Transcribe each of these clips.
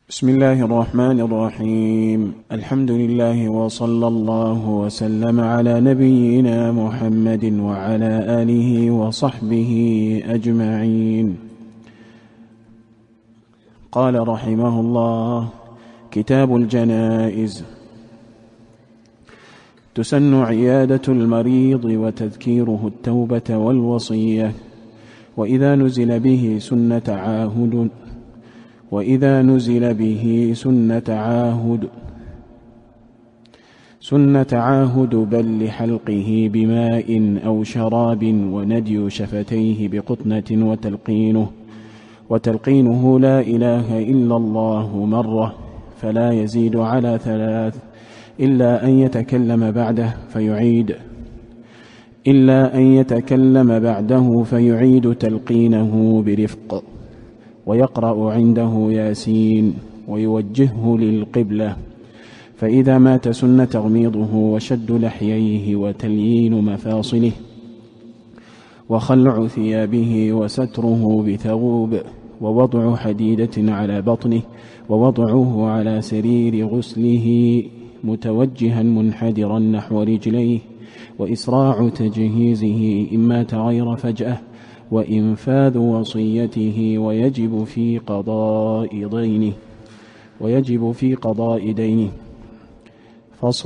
بسم الله الرحمن الرحيم. الحمد لله وصلى الله وسلم على نبينا محمد وعلى آله وصحبه أجمعين. قال رحمه الله: كتاب الجنائز. تسن عيادة المريض وتذكيره التوبة والوصية، وإذا نزل به سنة عاهد بل لحلقه بماء أو شراب، وندي شفتيه بقطنة، وتلقينه لا إله إلا الله مرة، فلا يزيد على 3، إلا أن يتكلم بعده فيعيد تلقينه برفق، ويقرأ عنده ياسين، ويوجهه للقبلة. فإذا مات سن تغميضه وشد لحييه وتليين مفاصله، وخلع ثيابه وستره بثغوب، ووضع حديدة على بطنه، ووضعه على سرير غسله متوجها منحدرا نحو رجليه، وإسراع تجهيزه إن مات غير فجأة، وإنفاذ وصيته، ويجب في قضاء دينه. فصل.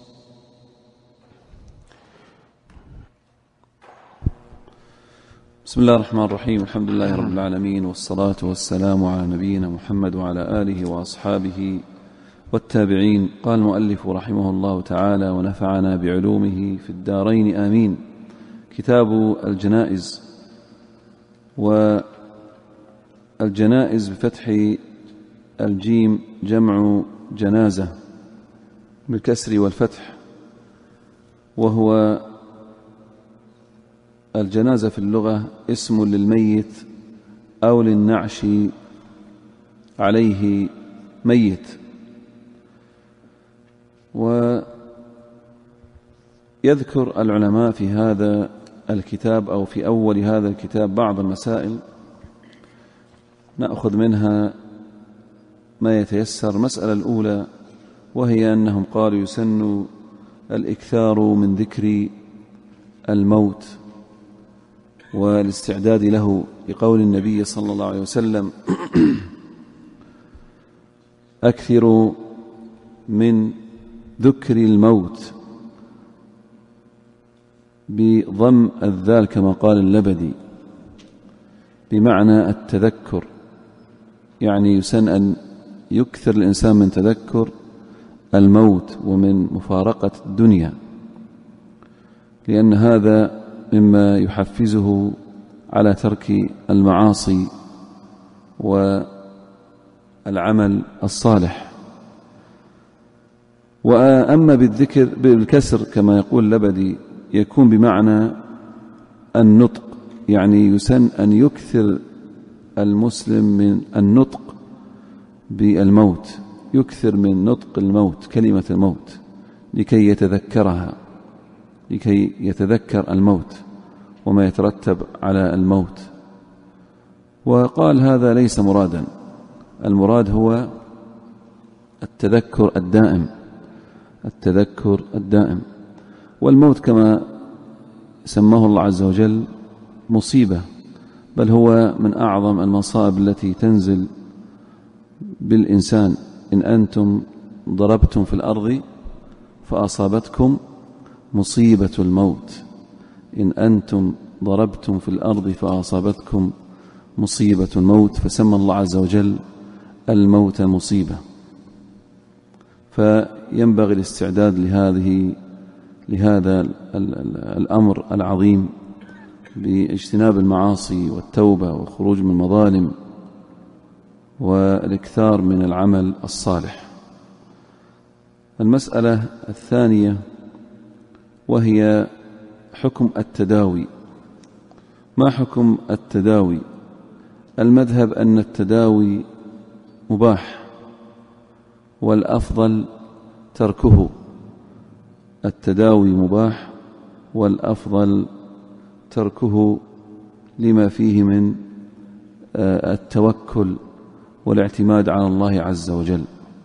بسم الله الرحمن الرحيم. الحمد لله رب العالمين، والصلاة والسلام على نبينا محمد وعلى آله وأصحابه والتابعين. قال المؤلف رحمه الله تعالى: ونفعنا بعلومه في الدارين آمين. كتاب الجنائز. والجنائز بفتح الجيم جمع جنازة بالكسر والفتح، وهو الجنازة في اللغة اسم للميت أو للنعش عليه ميت. ويذكر العلماء في هذا الكتاب أو في أول هذا الكتاب بعض المسائل نأخذ منها ما يتيسر. المسألة الأولى وهي أنهم قالوا يسن الإكثار من ذكر الموت والاستعداد له، لقول النبي صلى الله عليه وسلم: أكثروا من ذكر الموت، بضم الذال كما قال اللبدي، بمعنى التذكر، يعني يسن أن يكثر الإنسان من تذكر الموت ومن مفارقة الدنيا، لأن هذا مما يحفزه على ترك المعاصي والعمل الصالح. وأما بالذكر بالكسر كما يقول لبدي يكون بمعنى النطق، يعني يسن أن يكثر المسلم من النطق بالموت، يكثر من نطق الموت، كلمة الموت، لكي يتذكر الموت وما يترتب على الموت. وقال هذا ليس مرادا، المراد هو التذكر الدائم. والموت كما سماه الله عز وجل مصيبة، بل هو من أعظم المصائب التي تنزل بالإنسان. إن أنتم ضربتم في الأرض فأصابتكم مصيبة الموت، إن أنتم ضربتم في الأرض فأصابتكم مصيبة الموت، فسمى الله عز وجل الموت مصيبة. فينبغي الاستعداد لهذا الأمر العظيم باجتناب المعاصي والتوبة والخروج من المظالم والإكثار من العمل الصالح. المسألة الثانية وهي حكم التداوي. ما حكم التداوي؟ المذهب أن التداوي مباح والأفضل تركه. التداوي مباح والأفضل تركه لما فيه من التوكل والاعتماد على الله عز وجل.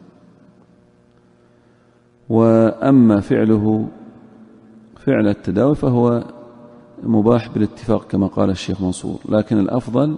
وأما فعله فعل التداوي فهو مباح بالاتفاق كما قال الشيخ منصور، لكن الأفضل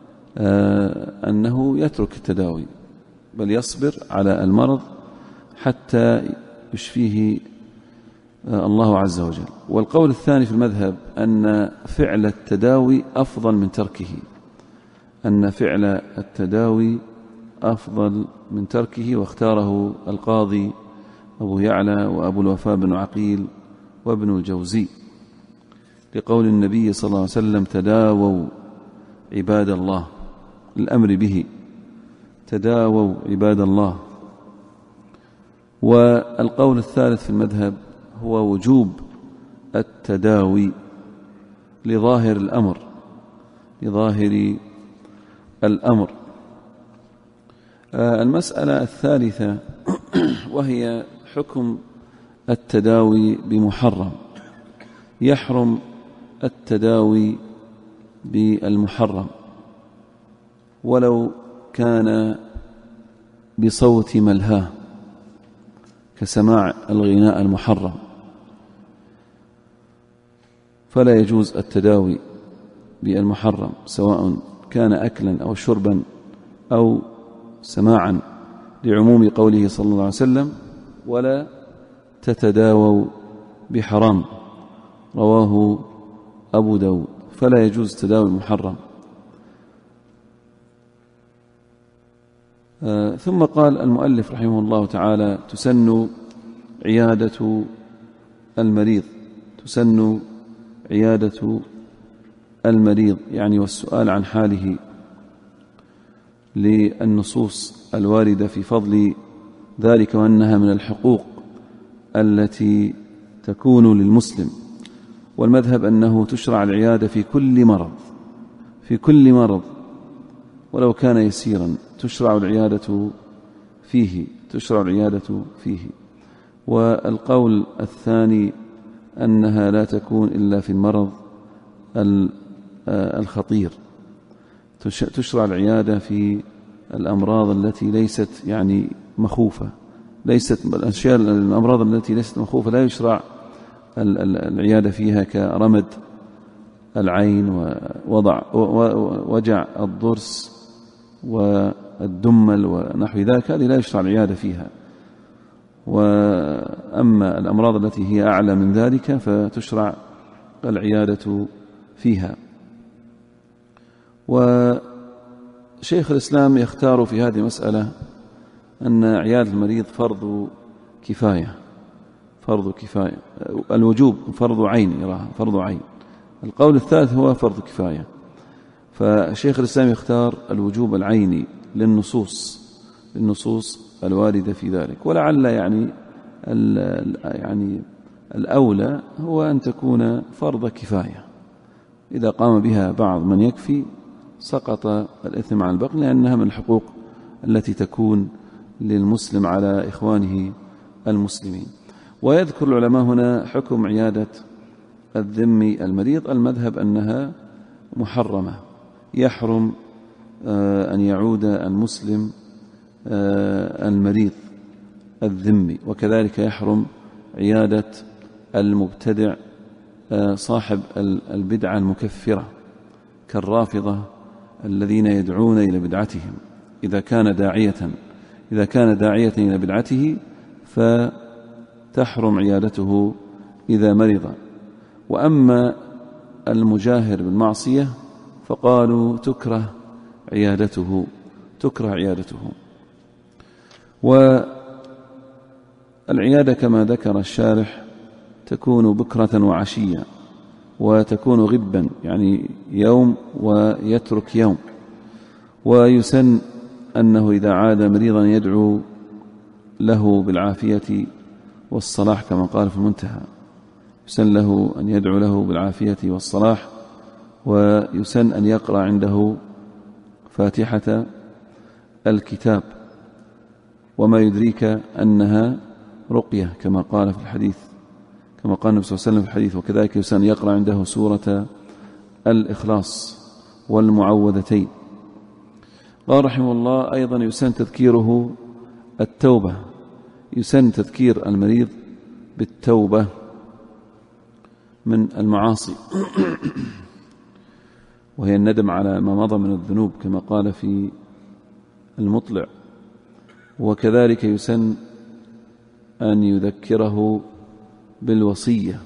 أنه يترك التداوي بل يصبر على المرض حتى يشفيه الله عز وجل. والقول الثاني في المذهب أن فعل التداوي أفضل من تركه، أن فعل التداوي أفضل من تركه، واختاره القاضي أبو يعلى وأبو الوفاء بن عقيل وابن الجوزي لقول النبي صلى الله عليه وسلم: تداووا عباد الله، الأمر به، تداووا عباد الله. والقول الثالث في المذهب هو وجوب التداوي لظاهر الأمر، لظاهر الأمر. المسألة الثالثة وهي حكم التداوي بمحرم. يحرم التداوي بالمحرم ولو كان بصوت ملهاه كسماع الغناء المحرم، فلا يجوز التداوي بالمحرم سواء كان أكلا أو شربا أو سماعا، لعموم قوله صلى الله عليه وسلم: ولا تتداووا بحرام، رواه أبو داود. فلا يجوز التداوي المحرم. ثم قال المؤلف رحمه الله تعالى: تسن عيادة المريض، تسن عيادة المريض يعني والسؤال عن حاله، للنصوص الواردة في فضل ذلك وأنها من الحقوق التي تكون للمسلم. والمذهب أنه تشرع العيادة في كل مرض، في كل مرض ولو كان يسيرا تشرع العيادة فيه، تشرع العيادة فيه. والقول الثاني أنها لا تكون إلا في المرض الخطير، تشرع العيادة في الأمراض التي ليست يعني مخوفة، ليست الأشياء الأمراض التي ليست مخوفة لا يشرع العيادة فيها، كرمد العين ووجع الضرس والدمل ونحو ذلك، هذه لا يشرع العيادة فيها. وأما الأمراض التي هي أعلى من ذلك فتشرع العيادة فيها. وشيخ الإسلام يختار في هذه المسألة أن عيادة المريض فرض كفاية، فرض كفاية، الوجوب فرض عين، يراها فرض عين. القول الثالث هو فرض كفاية. فشيخ الإسلام يختار الوجوب العيني للنصوص الواردة في ذلك. ولعل يعني الأولى هو أن تكون فرض كفاية، إذا قام بها بعض من يكفي سقط الإثم عن الباقي، لأنها من الحقوق التي تكون للمسلم على إخوانه المسلمين. ويذكر العلماء هنا حكم عيادة الذمي المريض. المذهب أنها محرمة، يحرم أن يعود المسلم المريض الذمي، وكذلك يحرم عيادة المبتدع صاحب البدعة المكفرة كالرافضة الذين يدعون إلى بدعتهم. إذا كان داعية إلى بدعته فتحرم عيادته إذا مرض. وأما المجاهر بالمعصية فقالوا تكره عيادته. والعيادة كما ذكر الشارح تكون بكرة وعشية، وتكون غبا يعني يوم ويترك يوم. ويسن أنه إذا عاد مريضا يدعو له بالعافية والصلاح كما قال في المنتهى، يسن له أن يدعو له بالعافية والصلاح، ويسن أن يقرأ عنده فاتحة الكتاب، وما يدريك أنها رقية كما قال في الحديث، كما قال النبي صلى الله عليه وسلم في الحديث. وكذلك يسن يقرأ عنده سورة الإخلاص والمعوذتين. قال رحمه الله أيضا يسن تذكيره التوبة، يسن تذكير المريض بالتوبة من المعاصي وهي الندم على ما مضى من الذنوب كما قال في المطلع. وكذلك يسن أن يذكره بالوصية،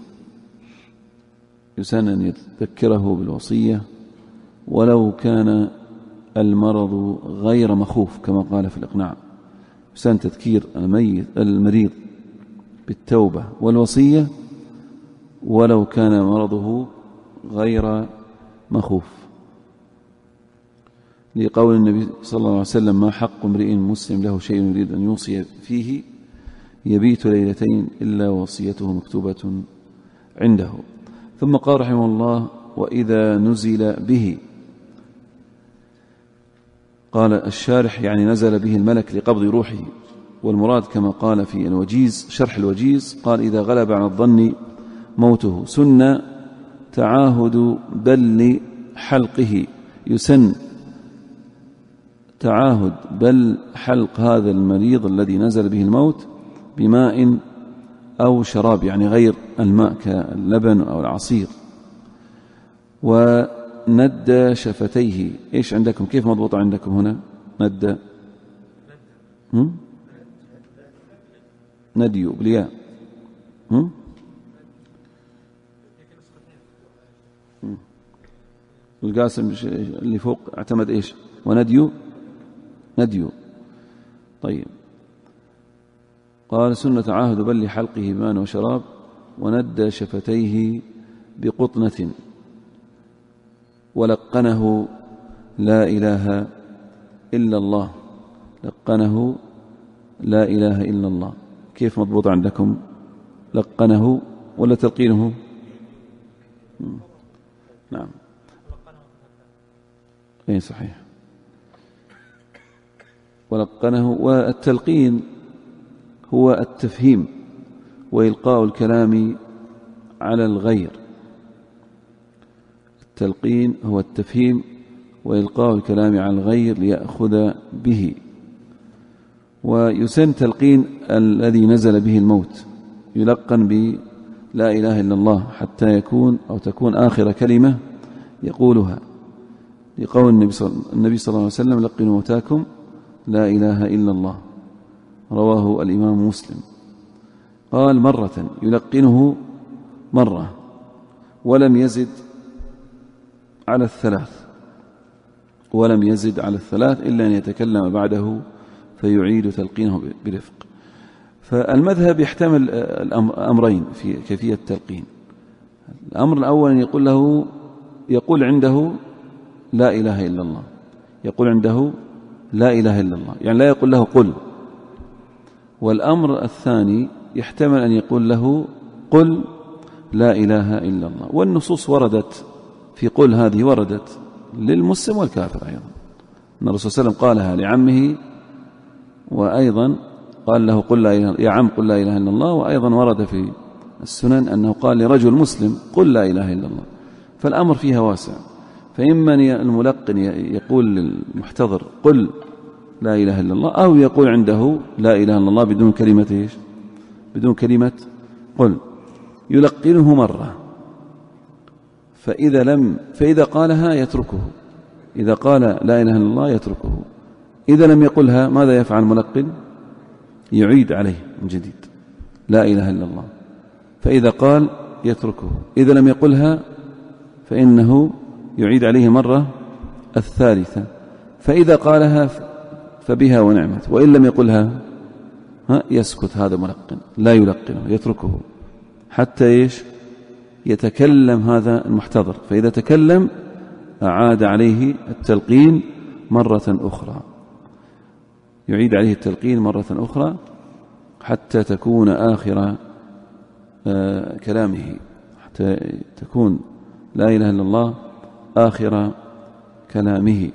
يسن أن يذكره بالوصية ولو كان المرض غير مخوف كما قال في الإقناع. يسن تذكير المريض بالتوبة والوصية ولو كان مرضه غير مخوف، لقول النبي صلى الله عليه وسلم: ما حق امرئ مسلم له شيء يريد أن يوصي فيه يبيت ليلتين إلا وصيته مكتوبة عنده. ثم قال رحمه الله: وإذا نزل به، قال الشارح يعني نزل به الملك لقبض روحه، والمراد كما قال في الوجيز شرح الوجيز قال: إذا غلب على الظن موته سن تعاهد بل حلقه، يسن تعاهد بل حلق هذا المريض الذي نزل به الموت بماء أو شراب، يعني غير الماء كاللبن أو العصير. وند شفتيه، إيش عندكم كيف مضبوط عندكم هنا؟ ند نديو بالياء القاسم اللي فوق اعتمد إيش؟ ونديو نديو. طيب، قال: سنة تعاهد بل حلقه بماء وشراب، وند شفتيه بقطنة، ولقنه لا إله إلا الله. لقنه لا إله إلا الله، كيف مضبوط عندكم؟ لقنه ولا تلقينه؟ نعم، أي صحيح، ولقنه. والتلقين هو التفهيم وإلقاء الكلام على الغير. التلقين هو التفهيم وإلقاء الكلام على الغير ليأخذ به. ويسن تلقين الذي نزل به الموت، يلقن بلا إله إلا الله حتى يكون أو تكون آخر كلمة يقولها، لقول النبي صلى الله عليه وسلم: لقنوا موتاكم لا إله إلا الله، رواه الإمام مسلم. قال: مرة، يلقنه مرة، ولم يزد على الثلاث، ولم يزد على الثلاث إلا أن يتكلم بعده فيعيد تلقينه برفق. فالمذهب يحتمل الأمرين في كيفية التلقين. الأمر الأول أن يقول عنده لا إله إلا الله، يقول عنده لا إله إلا الله، يعني لا يقول له قل. والأمر الثاني يحتمل أن يقول له قل لا إله إلا الله. والنصوص وردت في قل هذه وردت للمسلم والكافر أيضا، أن الرسول صلى الله عليه وسلم قالها لعمه، وأيضا قال له قل لا إله، يا عم قل لا إله إلا الله. وأيضا ورد في السنن أنه قال لرجل مسلم قل لا إله إلا الله. فالأمر فيها واسع، فإما الملقن يقول للمحتضر قل لا إله إلا الله، أو يقول عنده لا إله إلا الله بدون كلمة إيش؟ بدون كلمة قل. يلقنه مرة، فإذا قالها يتركه، إذا قال لا إله إلا الله يتركه. إذا لم يقلها ماذا يفعل الملقن؟ يعيد عليه من جديد لا إله إلا الله. فإذا قال يتركه، إذا لم يقلها فإنه يعيد عليه مرة الثالثة. فإذا قالها فبها ونعمت، وإن لم يقلها يسكت هذا ملقن، لا يلقنه، يتركه حتى إيش؟ يتكلم هذا المحتضر. فإذا تكلم أعاد عليه التلقين مرة أخرى، يعيد عليه التلقين مرة أخرى حتى تكون آخر كلامه، حتى تكون لا إله إلا الله آخر كلامه.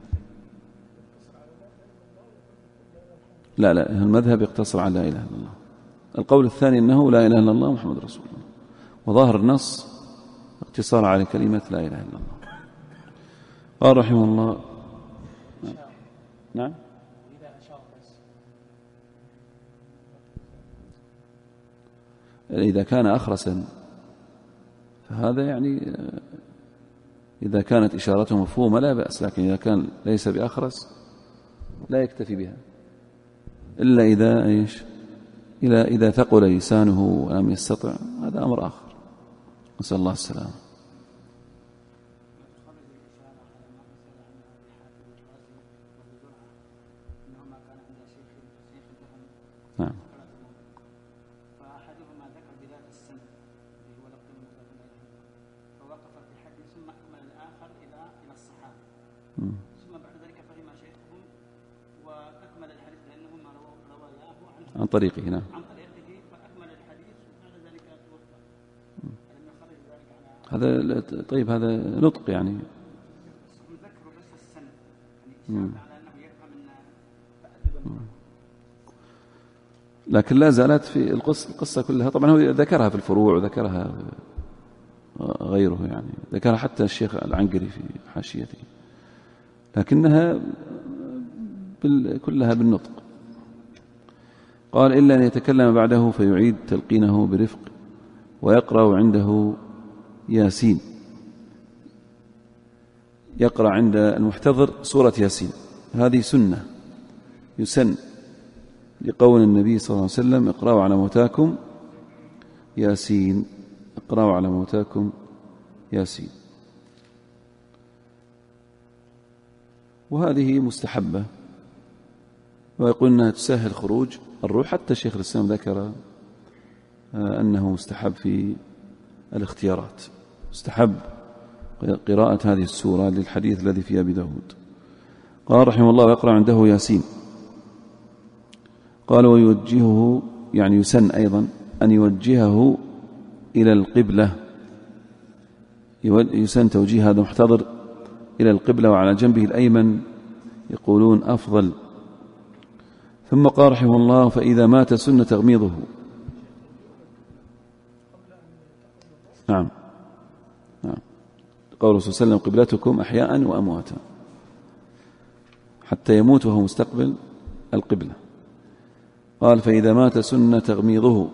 لا، المذهب يقتصر على لا إله إلا الله. القول الثاني أنه لا إله إلا الله محمد رسول الله، وظاهر النص اقتصار على كلمة لا إله إلا الله. قال رحمه الله: نعم. إذا كان أخرسا فهذا يعني إذا كانت إشارته مفهومة لا بأس، لكن إذا كان ليس بأخرس لا يكتفي بها إلا إذا ثقل لسانه ولم يستطع، هذا أمر آخر، نسأل الله السلامة. نعم. فأحدهما ذكر بذات السن هو لقب المتفق فوقف في حد ثم أكمل الآخر إلى الصحابة ثم بعد ذلك فهم شيخهم وأكمل الحديث لأنهما رواياه عن طريقه. نعم. عن طريقه فأكمل الحديث وبعد ذلك توفى. لم يخرج ذلك هذا طيب، هذا نطق يعني ذكر بس السن يعني على أنه يفهم أن فأدب لكن لا زالت في القصة كلها. طبعا هو ذكرها في الفروع وذكرها غيره، يعني ذكرها حتى الشيخ العنقري في حاشيته، لكنها كلها بالنطق. قال إلا أن يتكلم بعده فيعيد تلقينه برفق ويقرأ عنده ياسين. يقرأ عند المحتضر سورة ياسين، هذه سنة يسن لقول النبي صلى الله عليه وسلم: اقرأوا على موتاكم ياسين، اقرأوا على موتاكم ياسين. وهذه مستحبة، ويقول أنها تسهل خروج الروح. حتى شيخ الإسلام ذكر أنه مستحب في الاختيارات، مستحب قراءة هذه السورة للحديث الذي في أبي داود. قال رحمه الله: ويقرأ عنده ياسين. قال: ويوجهه، يعني يسن أيضا أن يوجهه إلى القبلة، يسن توجيه هذا محتضر إلى القبلة وعلى جنبه الأيمن، يقولون أفضل. ثم قال رحمه الله: فإذا مات سن تغميضه. نعم. قول رسول صلى الله عليه وسلم: قبلتكم أحياء وأمواتا، حتى يموت وهو مستقبل القبلة. قال: فإذا مات سن تغميضه.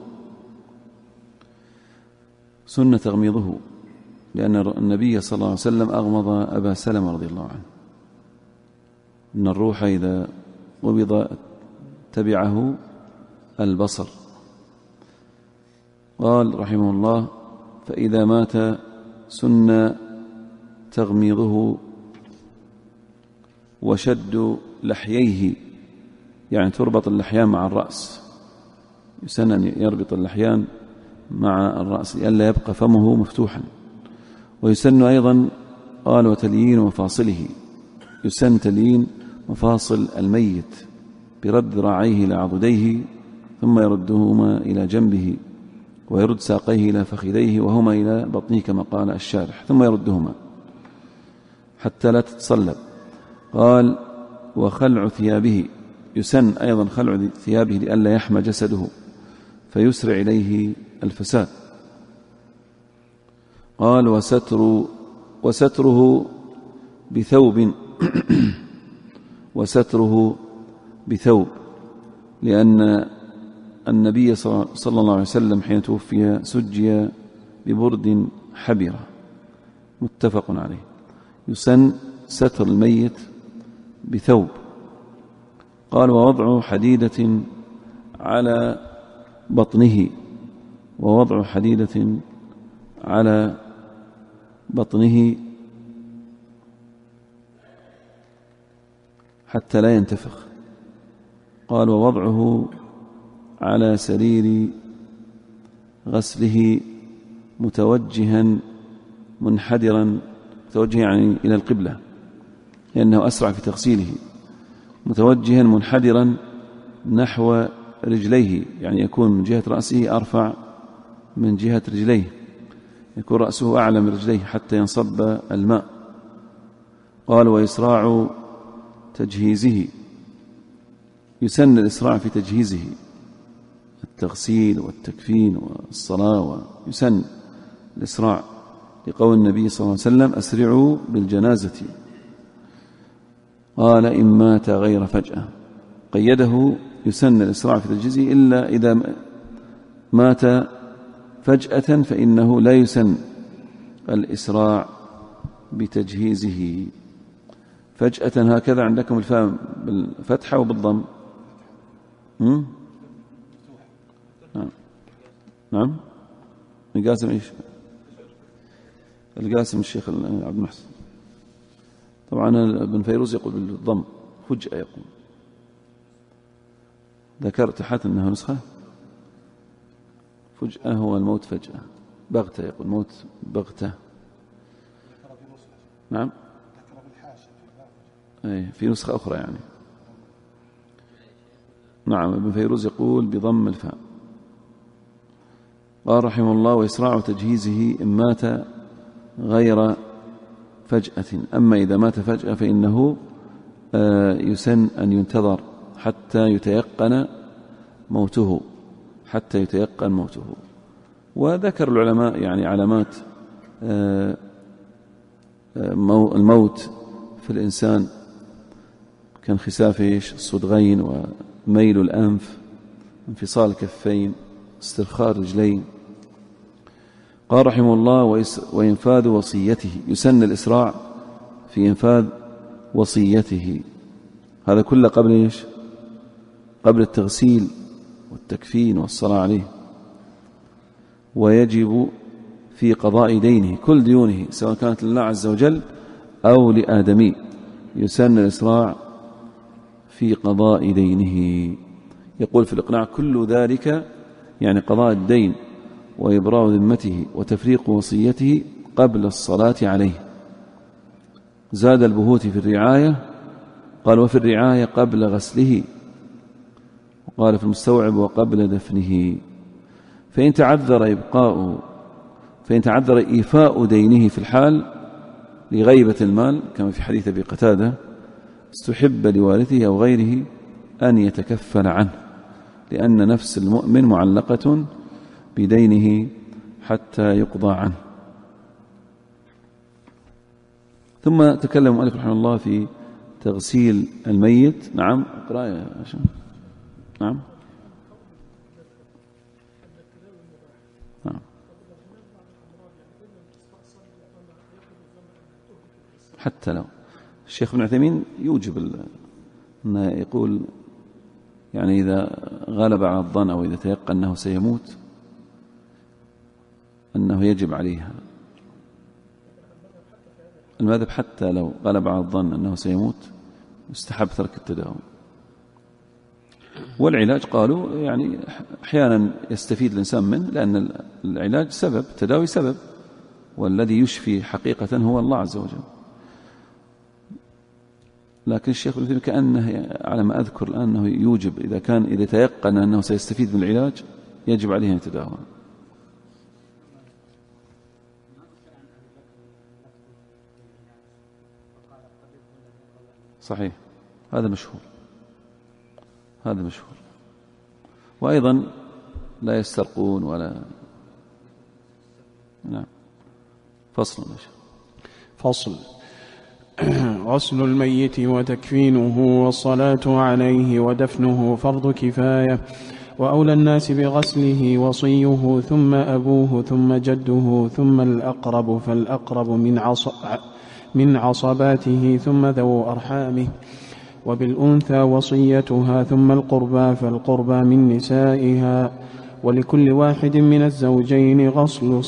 سن تغميضه لأن النبي صلى الله عليه وسلم أغمض أبا سلمة رضي الله عنه، إن الروح إذا قبض تبعه البصر. قال رحمه الله: فإذا مات سن تغميضه وشد لحييه، يعني تربط اللحيان مع الرأس، يسن أن يربط اللحيان مع الرأس لئلا يبقى فمه مفتوحا. ويسن أيضا، قال: وتليين مفاصله، يسن تليين مفاصل الميت برد ذراعيه إلى عضديه ثم يردهما إلى جنبه، ويرد ساقيه إلى فخذيه وهما إلى بطنه كما قال الشارح، ثم يردهما حتى لا تتصلب. قال: وخلع ثيابه، يسن أيضا خلع ثيابه لئلا يحمى جسده فيسرع إليه الفساد. قال: وستره بثوب وستره بثوب، لأن النبي صلى الله عليه وسلم حين توفي سجي ببرد حبرة، متفق عليه. يسن ستر الميت بثوب. قال: ووضع حديدة على بطنه، ووضع حديدة على بطنه حتى لا ينتفخ. قال: ووضعه على سرير غسله متوجها منحدرا، متوجها يعني إلى القبلة لأنه أسرع في تغسيله، متوجها منحدرا نحو رجليه، يعني يكون من جهة رأسه أرفع من جهة رجليه، يكون رأسه أعلى من رجليه حتى ينصب الماء. قال: وإسراع تجهيزه، يسن الإسراع في تجهيزه، التغسيل والتكفين والصلاة، ويسن الإسراع لقول النبي صلى الله عليه وسلم: أسرعوا بالجنازة. قال إن مات غير فجأة، قيده يسن الإسراع في تجهيزه إلا إذا مات فجأة فإنه لا يسن الإسراع بتجهيزه. فجأة هكذا عندكم الفاء بالفتحة وبالضم. نعم القاسم إيش؟ القاسم الشيخ عبد المحسن. طبعا ابن فيروز يقول بالضم فجأة، يقول ذكرت حتى أنها نسخة فجأة هو الموت فجأة، بغتة يقول موت بغتة. نعم في نسخة أخرى يعني. نعم ابن فيروز يقول بضم الفاء. قال رحمه الله وإسراع تجهيزه إن مات غير فجأة. أما إذا مات فجأة فإنه يسن أن ينتظر حتى يتيقن موته، حتى يتيقن موته. وذكر العلماء يعني علامات الموت في الإنسان كانخساف الصدغين وميل الأنف، انفصال الكفين، استرخاء الرجلين. قال رحمه الله وإنفاذ وصيته، يسن الإسراع في إنفاذ وصيته. هذا كله قبل إيش؟ قبل التغسيل والتكفين والصلاة عليه. ويجب في قضاء دينه، كل ديونه سواء كانت لله عز وجل أو لآدمي، يسن الإسراع في قضاء دينه. يقول في الإقناع كل ذلك يعني قضاء الدين وإبراء ذمته وتفريق وصيته قبل الصلاة عليه. زاد البهوتي في الرعاية قال وفي الرعاية قبل غسله، وقال في المستوعب وقبل دفنه. فإن تعذر إيفاء دينه في الحال لغيبة المال كما في حديث أبي قتادة استحب لوارثه أو غيره أن يتكفل عنه، لأن نفس المؤمن معلقة بدينه حتى يقضى عنه. ثم تكلم المؤلف رحمه الله في تغسيل الميت. نعم اقرأ يا هشام. نعم حتى لو الشيخ ابن عثيمين يوجب أنه يقول يعني إذا غلب على الظن أو إذا تيقن أنه سيموت أنه يجب عليها المذهب، حتى لو غلب على الظن أنه سيموت يستحب ترك التداوي. والعلاج قالوا يعني أحيانا يستفيد الإنسان منه، لأن العلاج سبب، التداوي سبب، والذي يشفي حقيقة هو الله عز وجل. لكن الشيخ ابن عثيمين كأنه على ما أذكر الآن أنه يوجب إذا تيقن أنه سيستفيد من العلاج يجب عليه أن يتداوى. صحيح، هذا مشهور، هذا مشهور. وأيضا لا يسترقون ولا. نعم. فصل. غسل الميت وتكفينه والصلاة عليه ودفنه فرض كفاية، وأولى الناس بغسله وصيه ثم أبوه ثم جده ثم الأقرب فالأقرب من عصباته ثم ذو أرحامه، وبالأنثى وصيتها ثم القربى فالقربى من نسائها، ولكل واحد من الزوجين غسل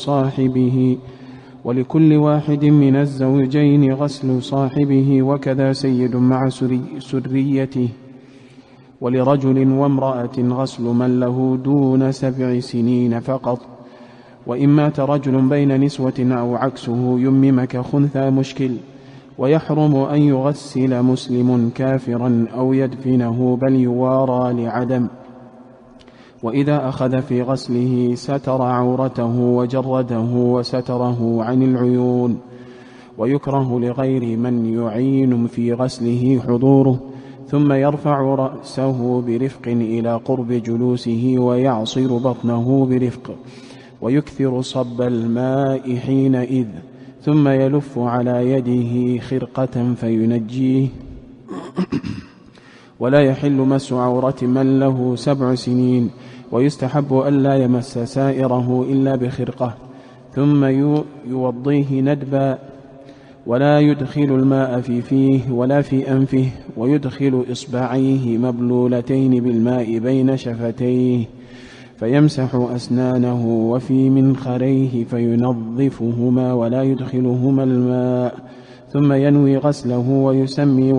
صاحبه وكذا سيد مع سريته، ولرجل وامرأة غسل من له دون 7 سنين فقط. وإن مات رجل بين نسوة أو عكسه يمم كخنثى مشكل، ويحرم أن يغسل مسلم كافرا أو يدفنه بل يوارى لعدم. وإذا أخذ في غسله ستر عورته وجرده وستره عن العيون. ويكره لغير من يعين في غسله حضوره، ثم يرفع رأسه برفق إلى قرب جلوسه ويعصر بطنه برفق، ويكثر صب الماء حينئذ، ثم يلف على يده خرقة فينجيه ولا يحل مس عورة من له 7 سنين، ويستحب ألا يمس سائره إلا بخرقة، ثم يوضيه ندبا، ولا يدخل الماء في فيه ولا في أنفه، ويدخل إصبعيه مبلولتين بالماء بين شفتيه، فيمسح أسنانه وفي منخريه فينظفهما ولا يدخلهما الماء، ثم ينوي غسله ويسمي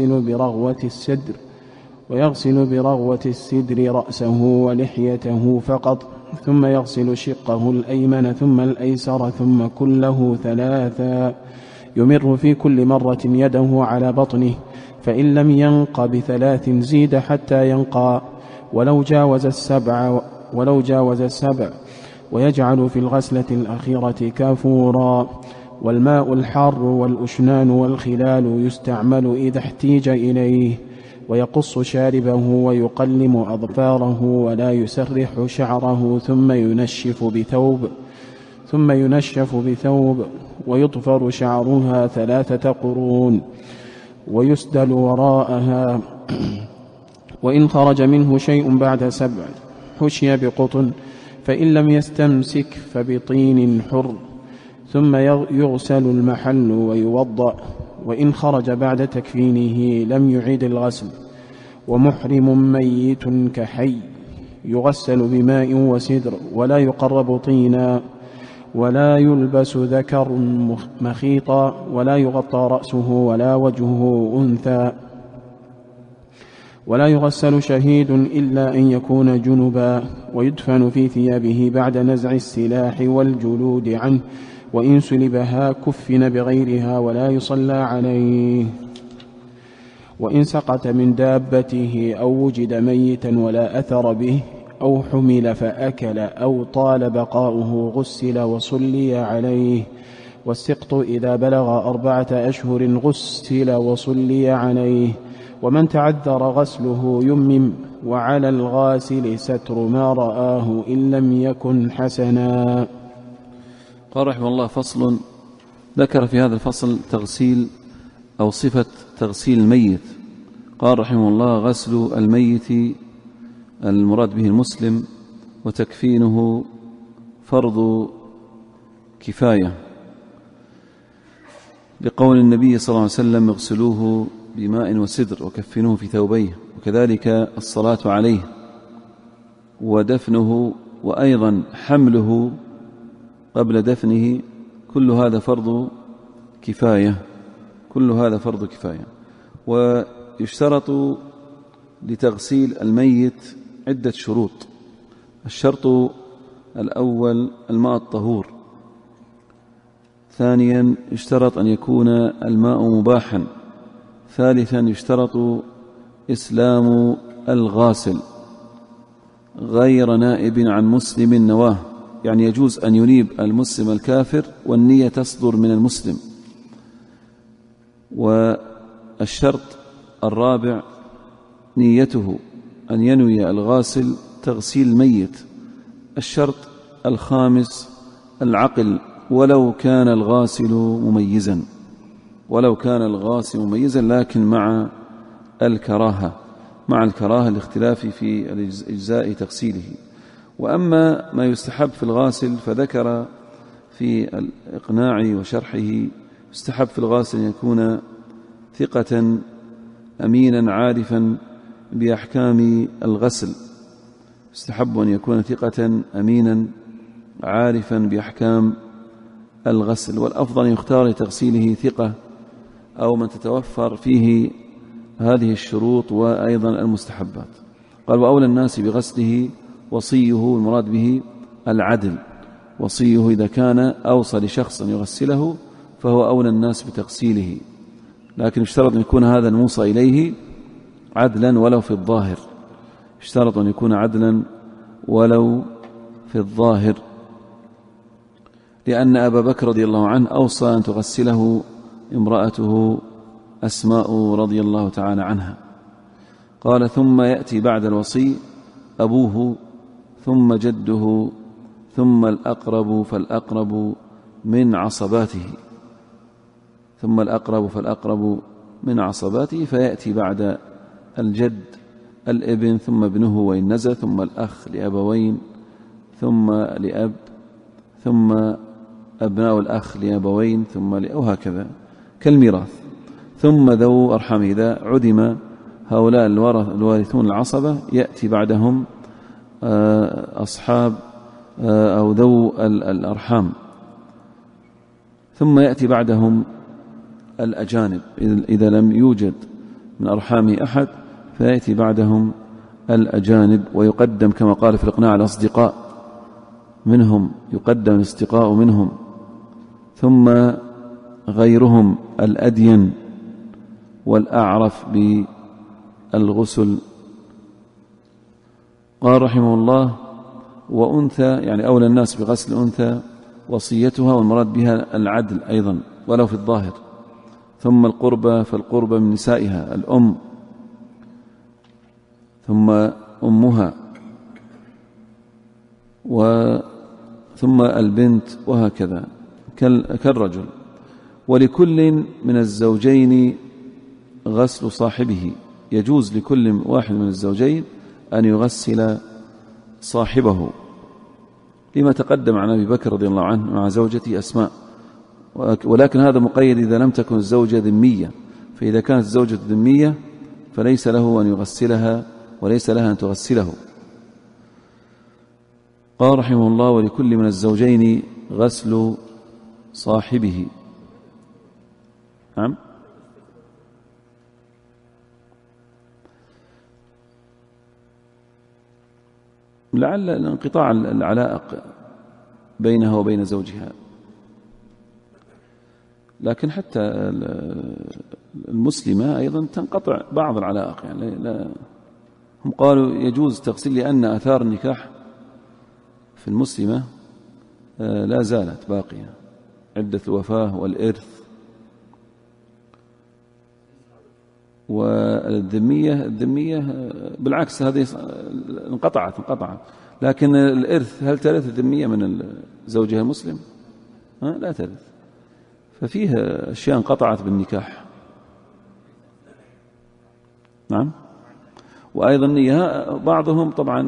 ويغسل برغوة السدر رأسه ولحيته فقط، ثم يغسل شقه الأيمن ثم الأيسر ثم كله 3، يمر في كل مرة يده على بطنه، فإن لم ينق ب3 زيد حتى ينقى، ولو جاوز السبع، ويجعل في الغسلة الأخيرة كافورا. والماء الحار والأشنان والخلال يستعمل إذا احتيج إليه، ويقص شاربه ويقلم أظفاره ولا يسرح شعره، ثم ينشف بثوب ويطفر شعرها 3 قرون ويسدل وراءها. وإن خرج منه شيء بعد 7 حشي بقطن، فإن لم يستمسك فبطين حر، ثم يغسل المحل ويوضأ. وإن خرج بعد تكفينه لم يعيد الغسل. ومحرم ميت كحي يغسل بماء وسدر، ولا يقرب طينا، ولا يلبس ذكر مخيطا، ولا يغطى رأسه ولا وجهه أنثى. ولا يغسل شهيد إلا أن يكون جنبا، ويدفن في ثيابه بعد نزع السلاح والجلود عنه، وإن سلبها كفن بغيرها ولا يصلى عليه. وإن سقط من دابته أو وجد ميتا ولا أثر به، أو حمل فأكل أو طال بقاؤه غسل وصلي عليه. والسقط إذا بلغ 4 أشهر غسل وصلي عليه. ومن تعذر غسله يمم، وعلى الغاسل ستر ما رآه إن لم يكن حسنا. قال رحمه الله: فصل. ذكر في هذا الفصل تغسيل أو صفة تغسيل الميت. قال رحمه الله: غسل الميت المراد به المسلم، وتكفينه فرض كفاية، لقول النبي صلى الله عليه وسلم: اغسلوه بماء وسدر وكفنوه في ثوبيه. وكذلك الصلاة عليه ودفنه، وأيضا حمله قبل دفنه، كل هذا فرض كفاية. ويشترط لتغسيل الميت عدة شروط. الشرط الأول الماء الطهور. ثانيا يشترط أن يكون الماء مباحا. ثالثا يشترط إسلام الغاسل غير نائب عن مسلم نواه، يعني يجوز أن ينيب المسلم الكافر والنية تصدر من المسلم. والشرط الرابع نيته، أن ينوي الغاسل تغسيل الميت. الشرط الخامس العقل، ولو كان الغاسل مميزا، لكن مع الكراهة الاختلاف في أجزاء تغسيله. وأما ما يستحب في الغاسل فذكر في الإقناع وشرحه: يستحب في الغاسل أن يكون ثقة أمينا عارفا بأحكام الغسل. يستحب أن يكون ثقة أمينا عارفا بأحكام الغسل، والأفضل أن يختار لتغسيله ثقة أو من تتوفر فيه هذه الشروط وأيضا المستحبات. قال: وأولى الناس بغسله وصيه، المراد به العدل. وصيه إذا كان أوصى لشخص أن يغسله فهو أولى الناس بتغسيله، لكن اشترط أن يكون هذا الموصى إليه عدلا ولو في الظاهر. اشترط أن يكون عدلا ولو في الظاهر، لأن أبا بكر رضي الله عنه أوصى أن تغسله امرأته أسماء رضي الله تعالى عنها. قال: ثم يأتي بعد الوصي أبوه، ثم جده، ثم الأقرب فالأقرب من عصباته. من عصباته، فيأتي بعد الجد الابن ثم ابنه وإن نزل، ثم الأخ لأبوين ثم لأب، ثم أبناء الأخ لأبوين ثم وهكذا كالميراث. ثم ذو أرحام إذا عدم هؤلاء الوارثون العصبة يأتي بعدهم أصحاب أو ذو الأرحام، ثم يأتي بعدهم الأجانب إذا لم يوجد من أرحامه أحد، فيأتي بعدهم الأجانب، ويقدم كما قال في الإقناع الأصدقاء منهم، يقدم الاصدقاء منهم، ثم غيرهم الأدين والأعرف بالغسل. قال رحمه الله: وأنثى يعني أولى الناس بغسل الأنثى وصيتها، والمراد بها العدل أيضا ولو في الظاهر. ثم القربى، فالقربى من نسائها الأم، ثم أمها، ثم البنت، وهكذا كالرجل. ولكل من الزوجين غسل صاحبه، يجوز لكل واحد من الزوجين أن يغسل صاحبه، لما تقدم عن أبي بكر رضي الله عنه مع زوجته أسماء، ولكن هذا مقيد إذا لم تكن الزوجة ذمية، فإذا كانت الزوجة ذمية فليس له أن يغسلها وليس لها أن تغسله. قال رحمه الله: ولكل من الزوجين غسل صاحبه. نعم. لعل انقطاع العلائق بينها وبين زوجها، لكن حتى المسلمة أيضا تنقطع بعض العلائق، يعني لا هم قالوا يجوز تغسيل لأن آثار النكاح في المسلمة لا زالت باقية، عدة الوفاة والإرث. والذمية بالعكس هذه انقطعت، لكن الإرث هل ترث الذمية من زوجها المسلم؟ لا ترث، ففيها أشياء انقطعت بالنكاح. نعم. وأيضا بعضهم طبعا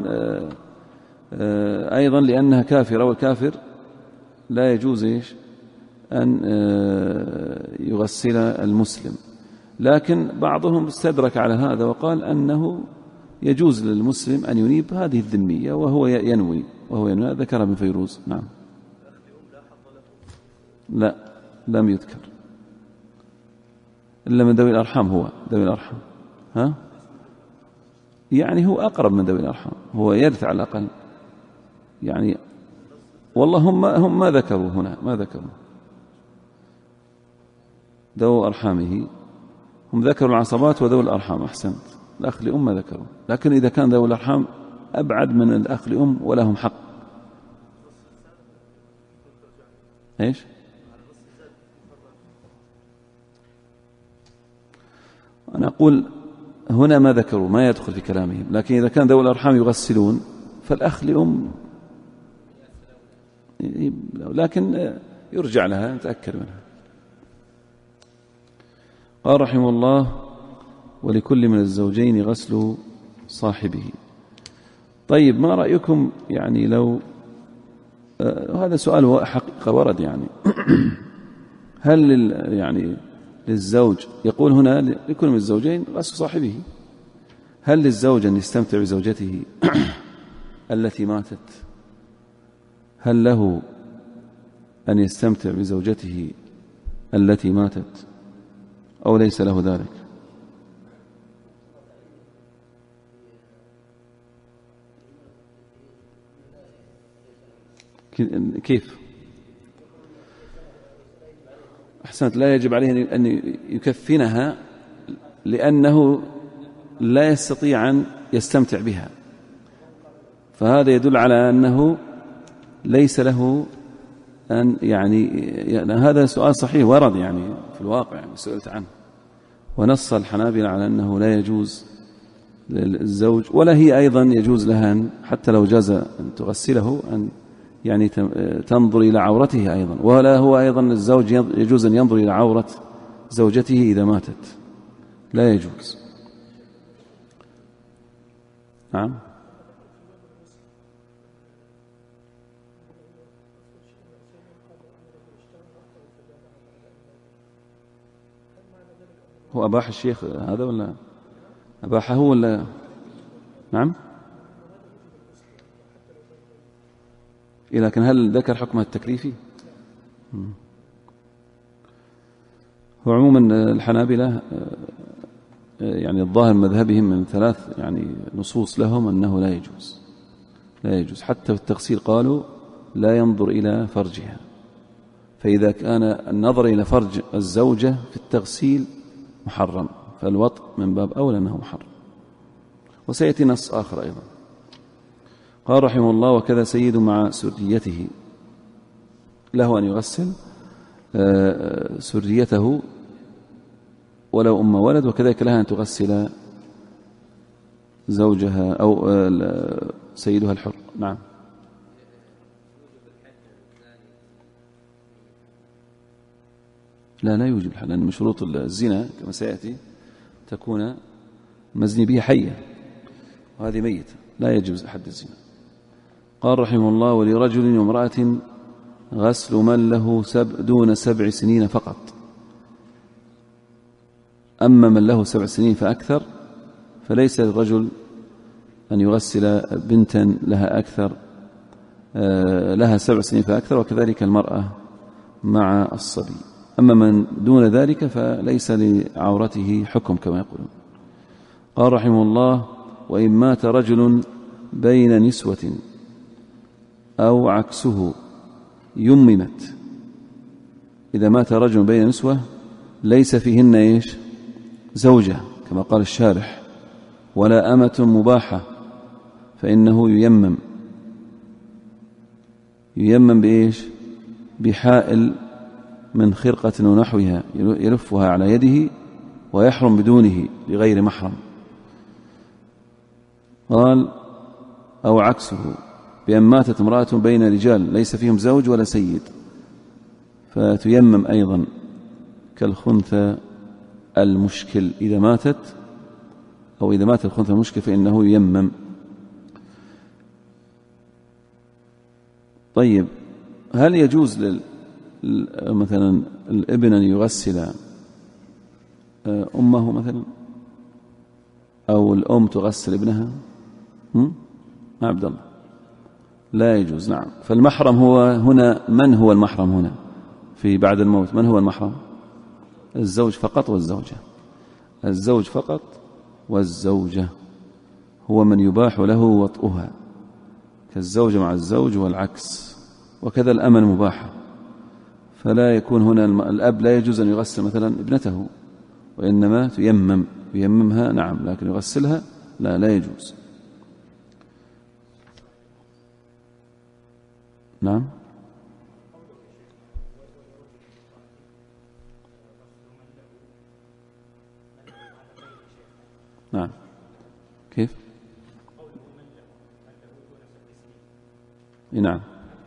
أيضا لأنها كافرة، والكافر لا يجوز أن يغسل المسلم، لكن بعضهم استدرك على هذا وقال أنه يجوز للمسلم أن ينيب هذه الذمية وهو ينوي ذكر ابن فيروز. نعم. لا، لم يذكر إلا من ذوي الأرحام. هو ذوي الأرحام يعني هو أقرب من ذوي الأرحام، هو يرث على الأقل يعني. والله هم ما ذكروا هنا، ما ذكروا ذو أرحامه، هم ذكروا العصبات وذو الأرحام. أحسنت، الأخ لأم ما ذكروا، لكن إذا كان ذو الأرحام أبعد من الأخ لأم ولهم حق. إيش؟ أنا أقول هنا ما ذكروا، ما يدخل في كلامهم، لكن إذا كان ذو الأرحام يغسلون فالأخ لأم لكن يرجع لها، نتأكد منها. قال رحمه الله: ولكل من الزوجين غسل صاحبه. طيب، ما رأيكم يعني لو هذا سؤال حقيقة ورد يعني هل يعني للزوج، يقول هنا لكل من الزوجين غسل صاحبه، هل للزوج أن يستمتع بزوجته التي ماتت؟ هل له أن يستمتع بزوجته التي ماتت أو ليس له ذلك؟ كيف؟ أحسنت، لا يجب عليه أن يكفنها لأنه لا يستطيع أن يستمتع بها، فهذا يدل على أنه ليس له أن يعني هذا سؤال صحيح ورد يعني في الواقع، يعني سئلت عنه، ونص الحنابلة على أنه لا يجوز للزوج، ولا هي أيضا يجوز لها أن حتى لو جاز أن تغسله أن يعني تنظر إلى عورته أيضا، ولا هو أيضا الزوج يجوز أن ينظر إلى عورة زوجته إذا ماتت. لا يجوز. نعم. هو أباح الشيخ هذا ولا أباحه ولا؟ نعم. لكن هل ذكر حكمه التكليفي؟ هو عموما الحنابلة يعني الظاهر مذهبهم من 3 يعني نصوص لهم أنه لا يجوز، لا يجوز. حتى في التغسيل قالوا لا ينظر إلى فرجها، فإذا كان النظر إلى فرج الزوجة في التغسيل محرم فالوطء من باب أولى أنه محرم. وسيأتي نص آخر أيضا. قال رحمه الله: وكذا سيد مع سريته، له أن يغسل سريته ولو أم ولد، وكذلك لها أن تغسل زوجها أو سيدها الحر. نعم. لا يوجب الحد، لأن من شروط الزنا كما سيأتي تكون مزني به حية، وهذه ميتة لا يجوز حد الزنا. قال رحمه الله: ولرجل وامرأة غسل من له دون 7 سنين فقط. أما من له 7 سنين فأكثر فليس للرجل أن يغسل بنتا لها أكثر، لها 7 سنين فأكثر، وكذلك المرأة مع الصبي. أما من دون ذلك فليس لعورته حكم كما يقولون. قال رحمه الله: وإن مات رجل بين نسوة أو عكسه يممت. إذا مات رجل بين نسوة ليس فيهن زوجة كما قال الشارح، ولا أمة مباحة، فإنه ييمم بحائل من خرقة ونحوها يلفها على يده، ويحرم بدونه لغير محرم. قال: أو عكسه، بأن ماتت امرأة بين رجال ليس فيهم زوج ولا سيد، فتيمم أيضا كالخنثى المشكل إذا ماتت، أو إذا مات الخنثى المشكل فإنه ييمم. طيب، هل يجوز مثلا الابن أن يغسل أمه مثلا، أو الأم تغسل ابنها؟ عبد الله، لا يجوز. نعم. فالمحرم هو هنا، من هو المحرم هنا في بعد الموت؟ من هو المحرم؟ الزوج فقط والزوجة. الزوج فقط والزوجة هو من يباح له وطئها، كالزوجة مع الزوج والعكس، وكذا الأمة المباحة. فلا يكون هنا الأب لا يجوز أن يغسل مثلا ابنته، وإنما ييممها. نعم، لكن يغسلها لا يجوز. نعم. نعم. كيف؟ نعم.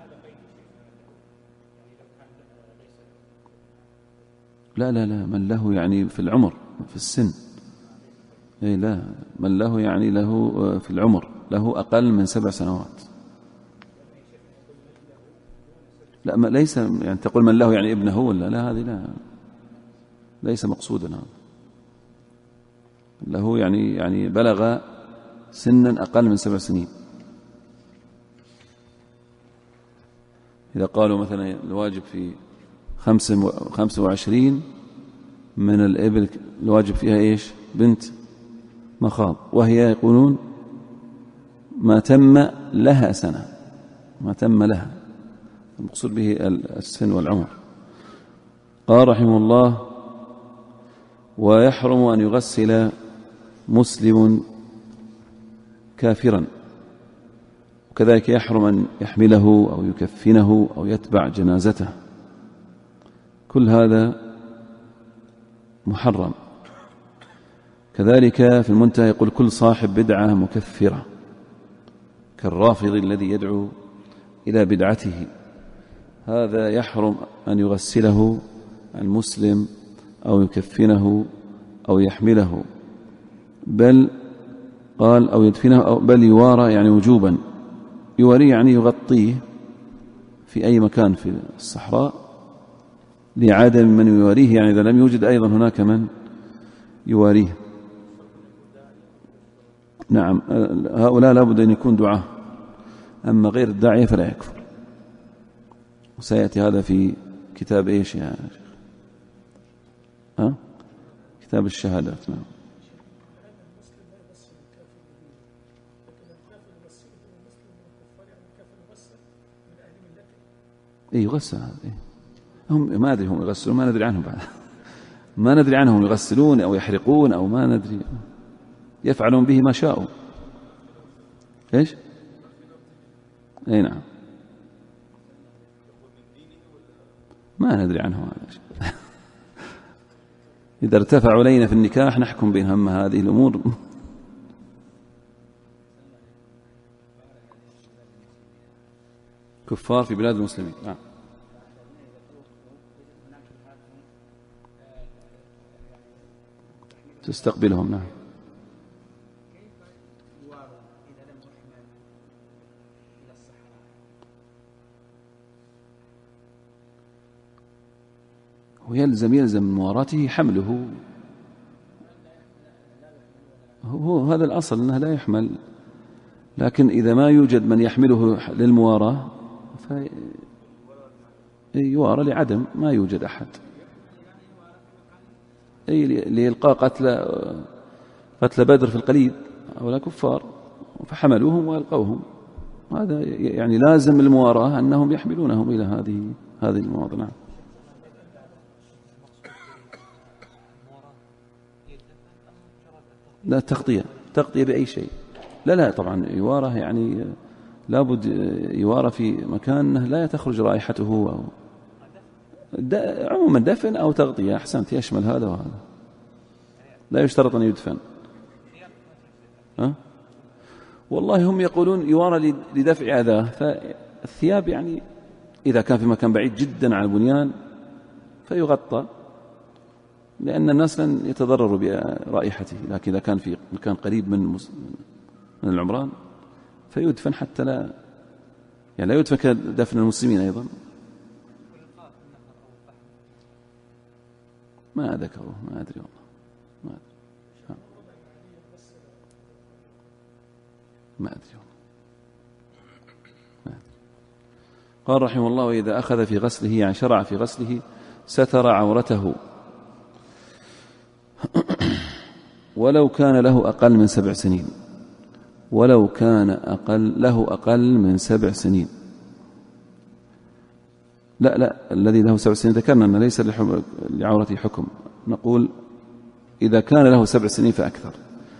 لا من له يعني في العمر، في السن. لا، من له يعني له في العمر، له أقل من 7 سنوات. لا، ليس يعني تقول من له يعني ابنه ولا لا، هذه لا، ليس مقصودا هذا. له يعني بلغ سنا أقل من 7 سنين. إذا قالوا مثلا الواجب في 25 من الإبل الواجب فيها بنت مخاض، وهي يقولون ما تم لها سنة، ما تم لها، المقصود به السن والعمر. قال رحمه الله: ويحرم أن يغسل مسلم كافرا، وكذلك يحرم أن يحمله أو يكفنه أو يتبع جنازته، كل هذا محرم. كذلك في المنتهى يقول: كل صاحب بدعة مكفرة، كالرافض الذي يدعو إلى بدعته، هذا يحرم أن يغسله المسلم أو يكفنه أو يحمله، بل قال أو يدفنه، أو بل يوارى يعني وجوبا. يواريه يعني يغطيه في أي مكان في الصحراء لعدم من يواريه، يعني إذا لم يوجد أيضا هناك من يواريه. نعم، هؤلاء لابد أن يكون دعاة، أما غير الداعية فلا يكفر. وسيأتي هذا في كتاب إيش يا شيخ؟ كتاب الشهادات. نعم. يغسل هذا. هم ما أدري هم يغسلون، ما ندري عنهم بعد. ما ندري عنهم يغسلون أو يحرقون أو ما ندري، يفعلون به ما شاءوا. إيش؟ أي نعم، ما ندري عنهم هذا. إذا ارتفعوا علينا في النكاح نحكم بينهم هذه الأمور. كفار في بلاد المسلمين. نعم. تستقبلهم. نعم. يلزم من مواراته حمله. هو هذا الأصل أنه لا يحمل، لكن إذا ما يوجد من يحمله للمواراة فيوارى لعدم ما يوجد أحد. لإلقاء قتل بدر في القليب هؤلاء كفار فحملوهم وألقوهم. هذا يعني لازم المواراة أنهم يحملونهم إلى هذه المواضع. لا تغطية بأي شيء. لا طبعا يواره يعني لابد يوارى في مكان لا تخرج رائحته، أو عموما دفن أو تغطية. أحسنت، يشمل هذا وهذا، لا يشترط أن يدفن. والله هم يقولون يوارى لدفع أذاه. فالثياب يعني إذا كان في مكان بعيد جدا عن البنيان فيغطى، لأن الناس لن يتضرروا برائحته. لكن إذا كان في مكان قريب من العمران فيدفن حتى لا يدفن كدفن المسلمين أيضا. ما ذكروا، ما أدري والله، ما أدري. قال رحمه الله: وإذا أخذ في غسله يعني شرع في غسله ستر عورته ولو كان له أقل من 7 سنين. ولو كان له أقل من 7 سنين. لا الذي له 7 سنين ذكرنا أن ليس لعورته حكم. نقول إذا كان له 7 سنين فأكثر.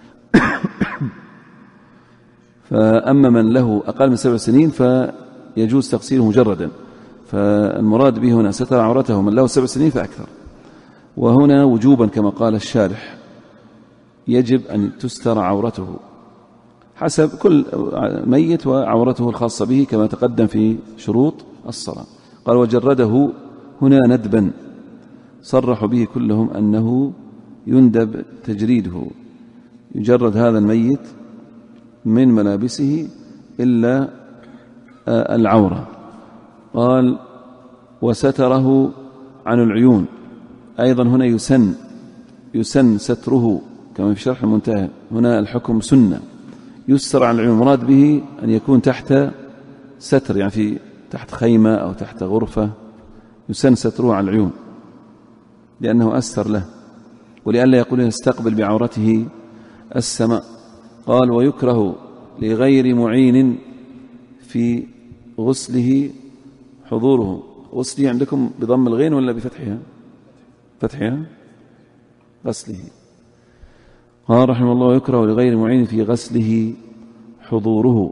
فأما من له أقل من 7 سنين فيجوز تغسيله مجردا. فالمراد به هنا ستر عورته من له 7 سنين فأكثر. وهنا وجوبا كما قال الشارح، يجب أن تستر عورته حسب كل ميت وعورته الخاصة به كما تقدم في شروط الصلاة. قال: وجرده هنا ندبا، صرحوا به كلهم أنه يندب تجريده، يجرد هذا الميت من ملابسه إلا العورة. قال: وستره عن العيون أيضا هنا يسن ستره كما في شرح المنتهى. هنا الحكم سنة، يستر عن العيون، مراد به أن يكون تحت ستر، يعني تحت خيمة أو تحت غرفة، يسن ستره عن العيون لأنه أستر له، ولئلا يقول يستقبل بعورته السماء. قال: ويكره لغير معين في غسله حضوره. غسله عندكم بضم الغين ولا بفتحها؟ فتحها، غسله. قال رحمه الله: يكره لغير معين في غسله حضوره.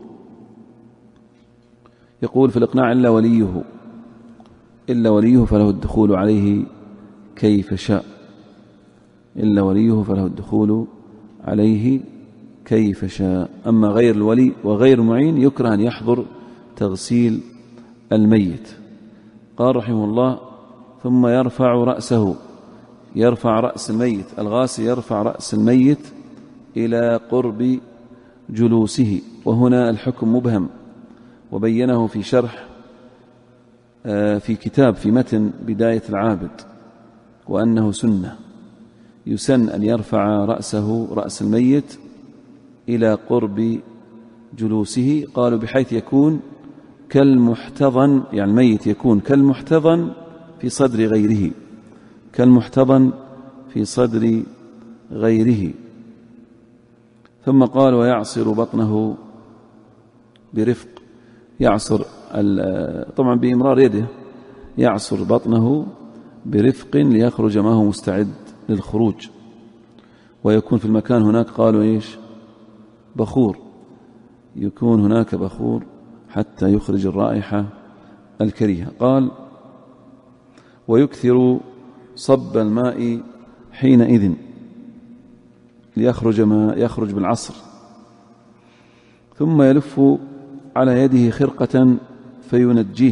يقول في الإقناع: إلا وليه فله الدخول عليه كيف شاء. إلا وليه فله الدخول عليه كيف شاء. أما غير الولي وغير معين يكره أن يحضر تغسيل الميت. قال رحمه الله: ثم يرفع رأسه يرفع رأس الميت، الغاسل يرفع رأس الميت إلى قرب جلوسه. وهنا الحكم مبهم، وبينه في شرح في كتاب في متن بداية العابد، وأنه سنة، يسن أن يرفع رأس الميت إلى قرب جلوسه. قالوا بحيث يكون كالمحتضن، يعني الميت يكون كالمحتضن في صدر غيره، كالمحتضن في صدر غيره. ثم قال ويعصر بطنه برفق، يعصر طبعا بإمرار يده، يعصر بطنه برفق ليخرج ما هو مستعد للخروج. ويكون في المكان هناك قالوا إيش؟ بخور، يكون هناك بخور حتى يخرج الرائحة الكريهة. قال ويكثر صب الماء حينئذ ليخرج ما يخرج بالعصر. ثم يلف على يده خرقة فينجيه،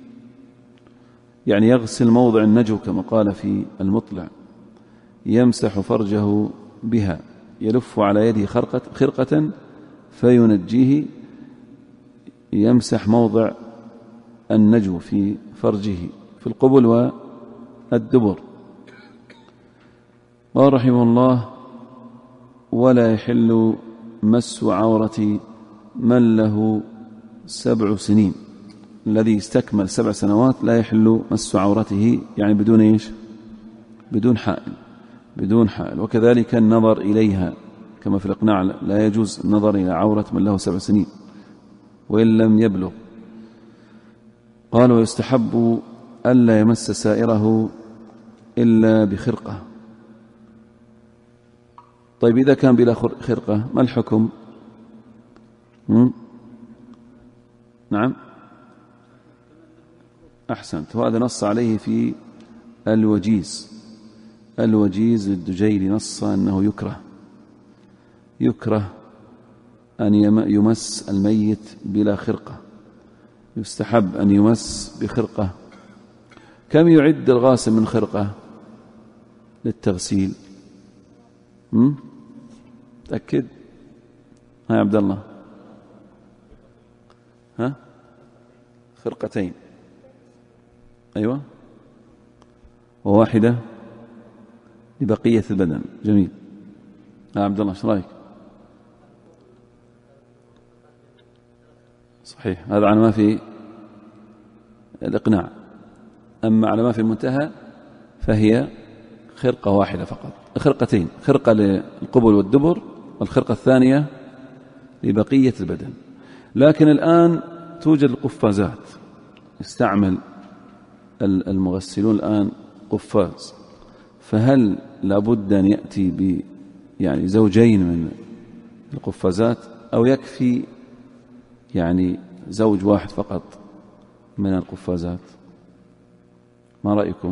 يعني يغسل موضع النجو كما قال في المطلع، يمسح فرجه بها، يلف على يده خرقة فينجيه، يمسح موضع النجو في فرجه في القبل والدبر. قال رحمه الله ولا يحل مس عورة من له 7 سنين، الذي استكمل 7 سنوات لا يحل مس عورته، يعني بدون إيش؟ بدون حائل، بدون حائل. وكذلك النظر إليها كما في الإقناع، لا يجوز النظر إلى عورة من له 7 سنين وإن لم يبلغ. قال ويستحب ألا يمس سائره إلا بخرقة. طيب إذا كان بلا خرقة ما الحكم؟ نعم أحسنت، وهذا نص عليه في الوجيز للدجيلي، نص أنه يكره أن يمس الميت بلا خرقة، يستحب أن يمس بخرقة. كم يعد الغاسل من خرقة للتغسيل؟ تأكد. ها يا عبد الله، ها 2 أيوة، وواحدة لبقية البدن. جميل. ها عبد الله ايش رايك؟ صحيح، هذا على ما في الإقناع. أما على ما في المنتهى فهي خرقة واحدة فقط، 2، خرقة للقبل والدبر، والخرقة الثانية لبقية البدن. لكن الآن توجد القفازات، يستعمل المغسلون الآن قفاز، فهل لابد أن يأتي يعني 2 من القفازات، أو يكفي يعني زوج واحد فقط من القفازات؟ ما رأيكم؟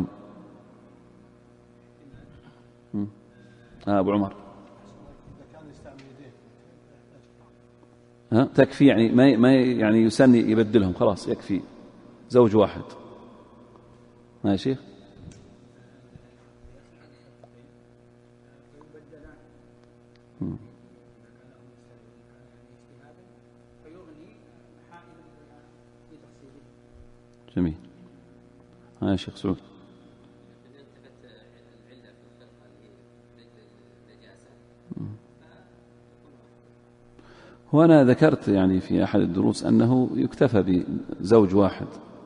أبو عمر. تكفي يعني ما يعني يسن يبدلهم، خلاص يكفي زوج واحد. ما يا شيخ؟ جميل. ها يا شيخ سعود. وأنا ذكرت يعني في أحد الدروس أنه يكتفى بزوج واحد،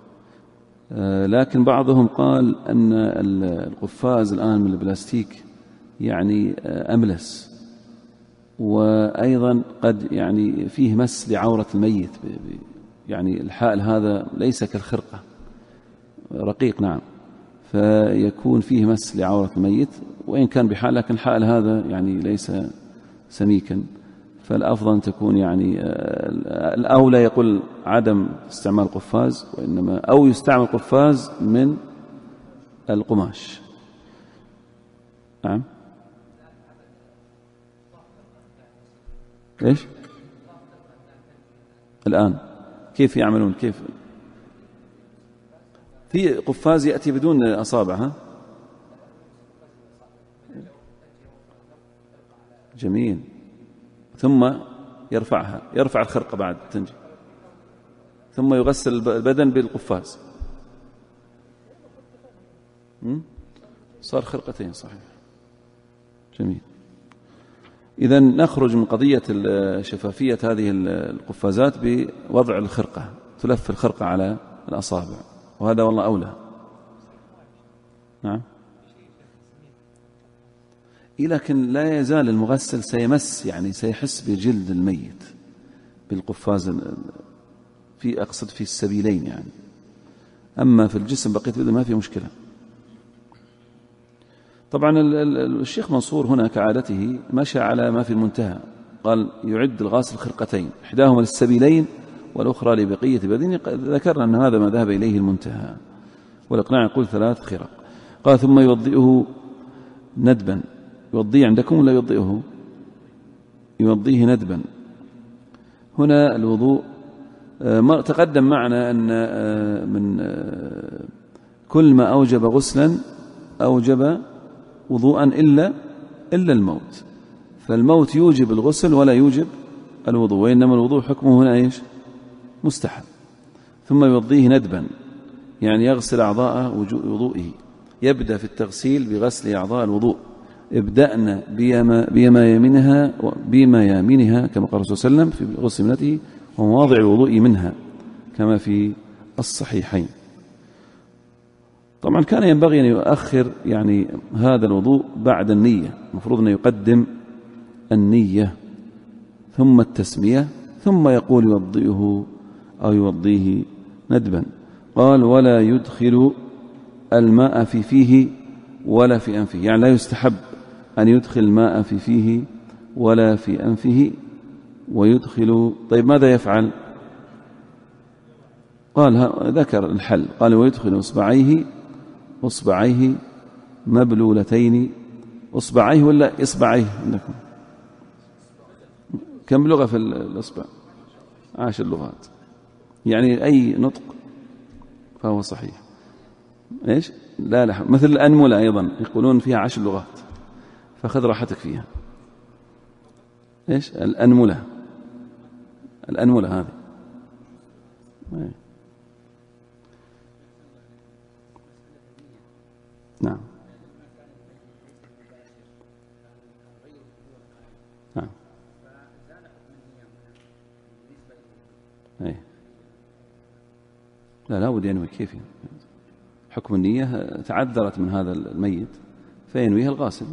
لكن بعضهم قال أن القفاز الآن من البلاستيك يعني أملس، وأيضا قد يعني فيه مس لعورة الميت، يعني الحائل هذا ليس كالخرقة، رقيق نعم، فيكون فيه مس لعورة الميت وإن كان بحال، لكن الحائل هذا يعني ليس سميكا، فالأفضل أن تكون يعني الأولى يقول عدم استعمال قفاز، وإنما أو يستعمل قفاز من القماش. نعم. إيش الآن كيف يعملون؟ كيف في قفاز يأتي بدون أصابع؟ جميل. ثم يرفع الخرقة بعد تنجي، ثم يغسل البدن بالقفاز. صار خرقتين صحيح. جميل. إذن نخرج من قضية شفافية هذه القفازات بوضع الخرقة، تلف الخرقة على الأصابع، وهذا والله أولى. نعم. لكن لا يزال المغسل سيمس، يعني سيحس بجلد الميت بالقفاز، أقصد في السبيلين يعني. أما في الجسم بقية بدل ما في مشكلة. طبعا الشيخ منصور هنا كعادته مشى على ما في المنتهى، قال يعد الغاسل خرقتين، إحداهما للسبيلين والأخرى لبقية بدنه. ذكرنا أن هذا ما ذهب إليه المنتهى، والإقناع يقول 3 خرق. قال ثم يوضئه ندبا. يوضيه عندكم ولا يوضئه؟ يوضيه ندبا. هنا الوضوء تقدم معنا أن من كل ما أوجب غسلا أوجب وضوءا إلا الموت، فالموت يوجب الغسل ولا يوجب الوضوء، وإنما الوضوء حكمه هنا إيش؟ مستحب. ثم يوضيه ندبا، يعني يغسل أعضاء وضوئه. يبدأ في التغسيل بغسل أعضاء الوضوء. ابدأنا بما يمينها كما قال الرسول صلى الله عليه وسلم في غسل ابنته ومواضع الوضوء منها كما في الصحيحين. طبعا كان ينبغي أن يؤخر يعني هذا الوضوء بعد النية، المفروض أن يقدم النية ثم التسمية، ثم يقول يوضئه أو يوضيه ندبا. قال ولا يدخل الماء في فيه ولا في أنفه، يعني لا يستحب أن يدخل الماء في فيه ولا في أنفه ويدخل. طيب ماذا يفعل؟ قال ذكر الحل، قال ويدخل أصبعيه مبلولتين. أصبعيه ولا إصبعيه عندكم؟ كم لغة في الأصبع؟ 10 لغات، يعني أي نطق فهو صحيح. إيش؟ لا مثل الأنملة أيضا يقولون فيها 10 لغات، فخذ راحتك فيها. إيش؟ الأنملة هذه. نعم. لا بد ينوي. كيف حكم النية؟ تعذرت من هذا الميت فينويها الغاسل.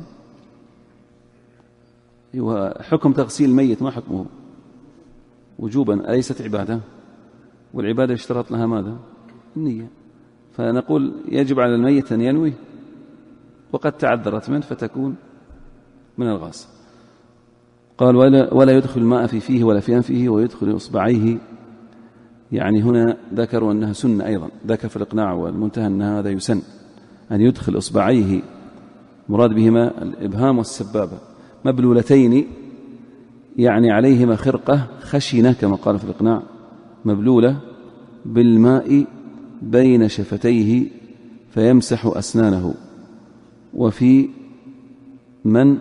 وحكم تغسيل الميت ما حكمه؟ وجوبا، أليست عبادة؟ والعبادة اشترط لها ماذا؟ النية. فنقول يجب على الميت أن ينوي، وقد تعذرت منه فتكون من الغاسل. قال ولا يدخل الماء في فيه ولا في أنفه ويدخل إصبعيه، يعني هنا ذكروا أنها سنة أيضا، ذكر في الإقناع والمنتهى أن هذا يسن أن يدخل إصبعيه، مراد بهما الإبهام والسبابة، مبلولتين، يعني عليهما خرقة خشنة كما قال في الإقناع، مبلولة بالماء بين شفتيه فيمسح أسنانه. وفي من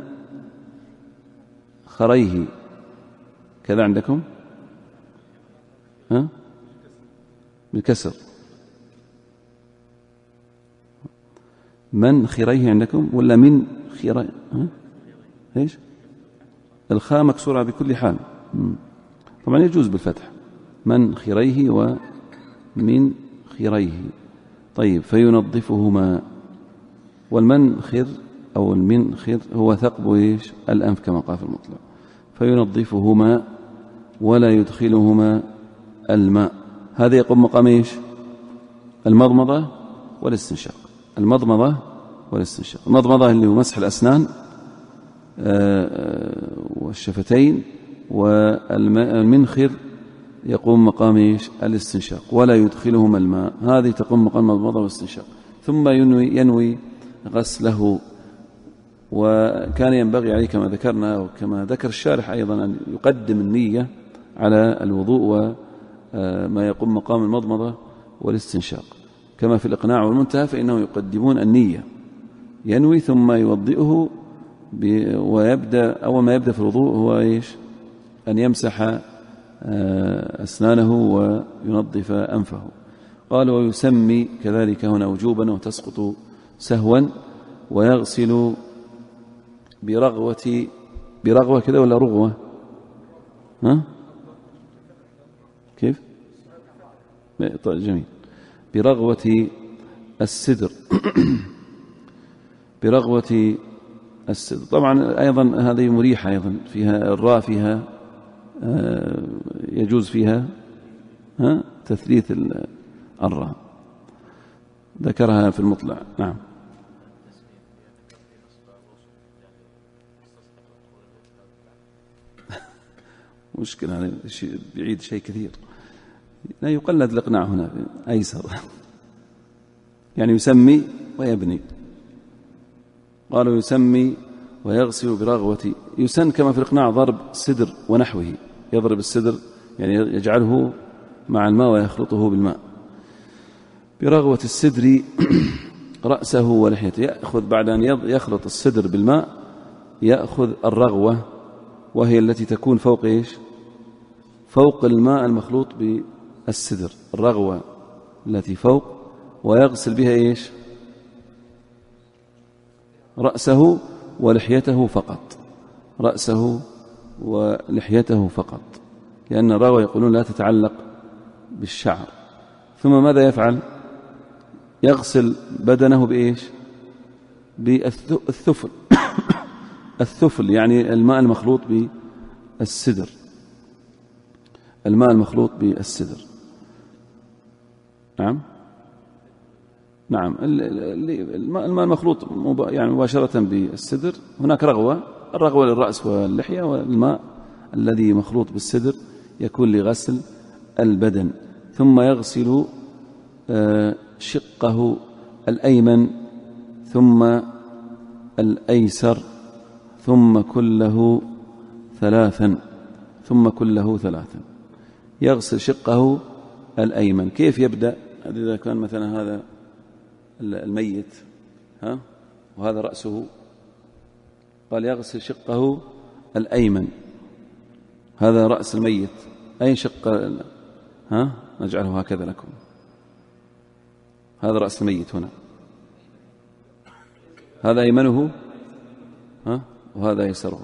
خريه كذا عندكم؟ بالكسر. من خريه عندكم ولا من خريه؟ ايش؟ الخاء مكسورة بكل حال، طبعا يجوز بالفتح، من خريه ومن خريه. طيب فينظفهما. والمنخر أو المنخر هو ثقب إيش؟ الأنف كما قال في المطلق. فينظفهما ولا يدخلهما الماء. هذا يقوم مقام إيش؟ المضمضة والاستنشاق. المضمضة والاستنشاق. المضمضة اللي هو مسح الأسنان والشفتين، والمنخر يقوم مقام إيش؟ الاستنشاق. ولا يدخلهما الماء، هذه تقوم مقام المضمضة والاستنشاق. ثم ينوي غسله. وكان ينبغي عليه كما ذكرنا وكما ذكر الشارح أيضا أن يقدم النية على الوضوء وما يقوم مقام المضمضة والاستنشاق، كما في الإقناع والمنتهى فإنهم يقدمون النية، ينوي ثم يوضئه ويبدأ أول ما يبدأ في الوضوء هو إيش؟ أن يمسح أسنانه وينظف أنفه. قال ويسمي كذلك هنا وجوبا وتسقط سهوا، ويغسل برغوة كذا ولا رغوة؟ ها؟ كيف؟ طيب جميل. برغوة السدر برغوة السدر. طبعا أيضا هذه مريحة أيضا، فيها الراء فيها يجوز فيها تثليث الراء، ذكرها في المطلع. نعم. مشكلة هذا يعيد شيء كثير. لا يقلد الإقناع هنا أيسر، يعني يسمي ويبني. قالوا يسمي ويغسل برغوة. يسن كما في الإقناع ضرب السدر ونحوه، يضرب السدر يعني يجعله مع الماء ويخلطه بالماء. برغوة السدر رأسه ولحيته. يأخذ بعد أن يخلط السدر بالماء يأخذ الرغوة، وهي التي تكون فوق إيش؟ فوق الماء المخلوط بالسدر، الرغوة التي فوق، ويغسل بها إيش؟ رأسه ولحيته فقط، رأسه ولحيته فقط، لأن الرغوة يقولون لا تتعلق بالشعر. ثم ماذا يفعل؟ يغسل بدنه بإيش؟ بالثفل الثفل يعني الماء المخلوط بالسدر، الماء المخلوط بالسدر. نعم نعم، الماء المخلوط يعني مباشرة بالسدر. هناك رغوة، الرغوة للرأس واللحية، والماء الذي مخلوط بالسدر يكون لغسل البدن. ثم يغسل شقه الأيمن ثم الأيسر ثم كله ثلاثا، ثم كله ثلاثا. يغسل شقه الأيمن. كيف يبدأ؟ إذا كان مثلا هذا الميت وهذا رأسه، قال يغسل شقه الأيمن، هذا رأس الميت. أي شق؟ نجعله هكذا لكم، هذا رأس الميت هنا، هذا أيمنه وهذا يسره.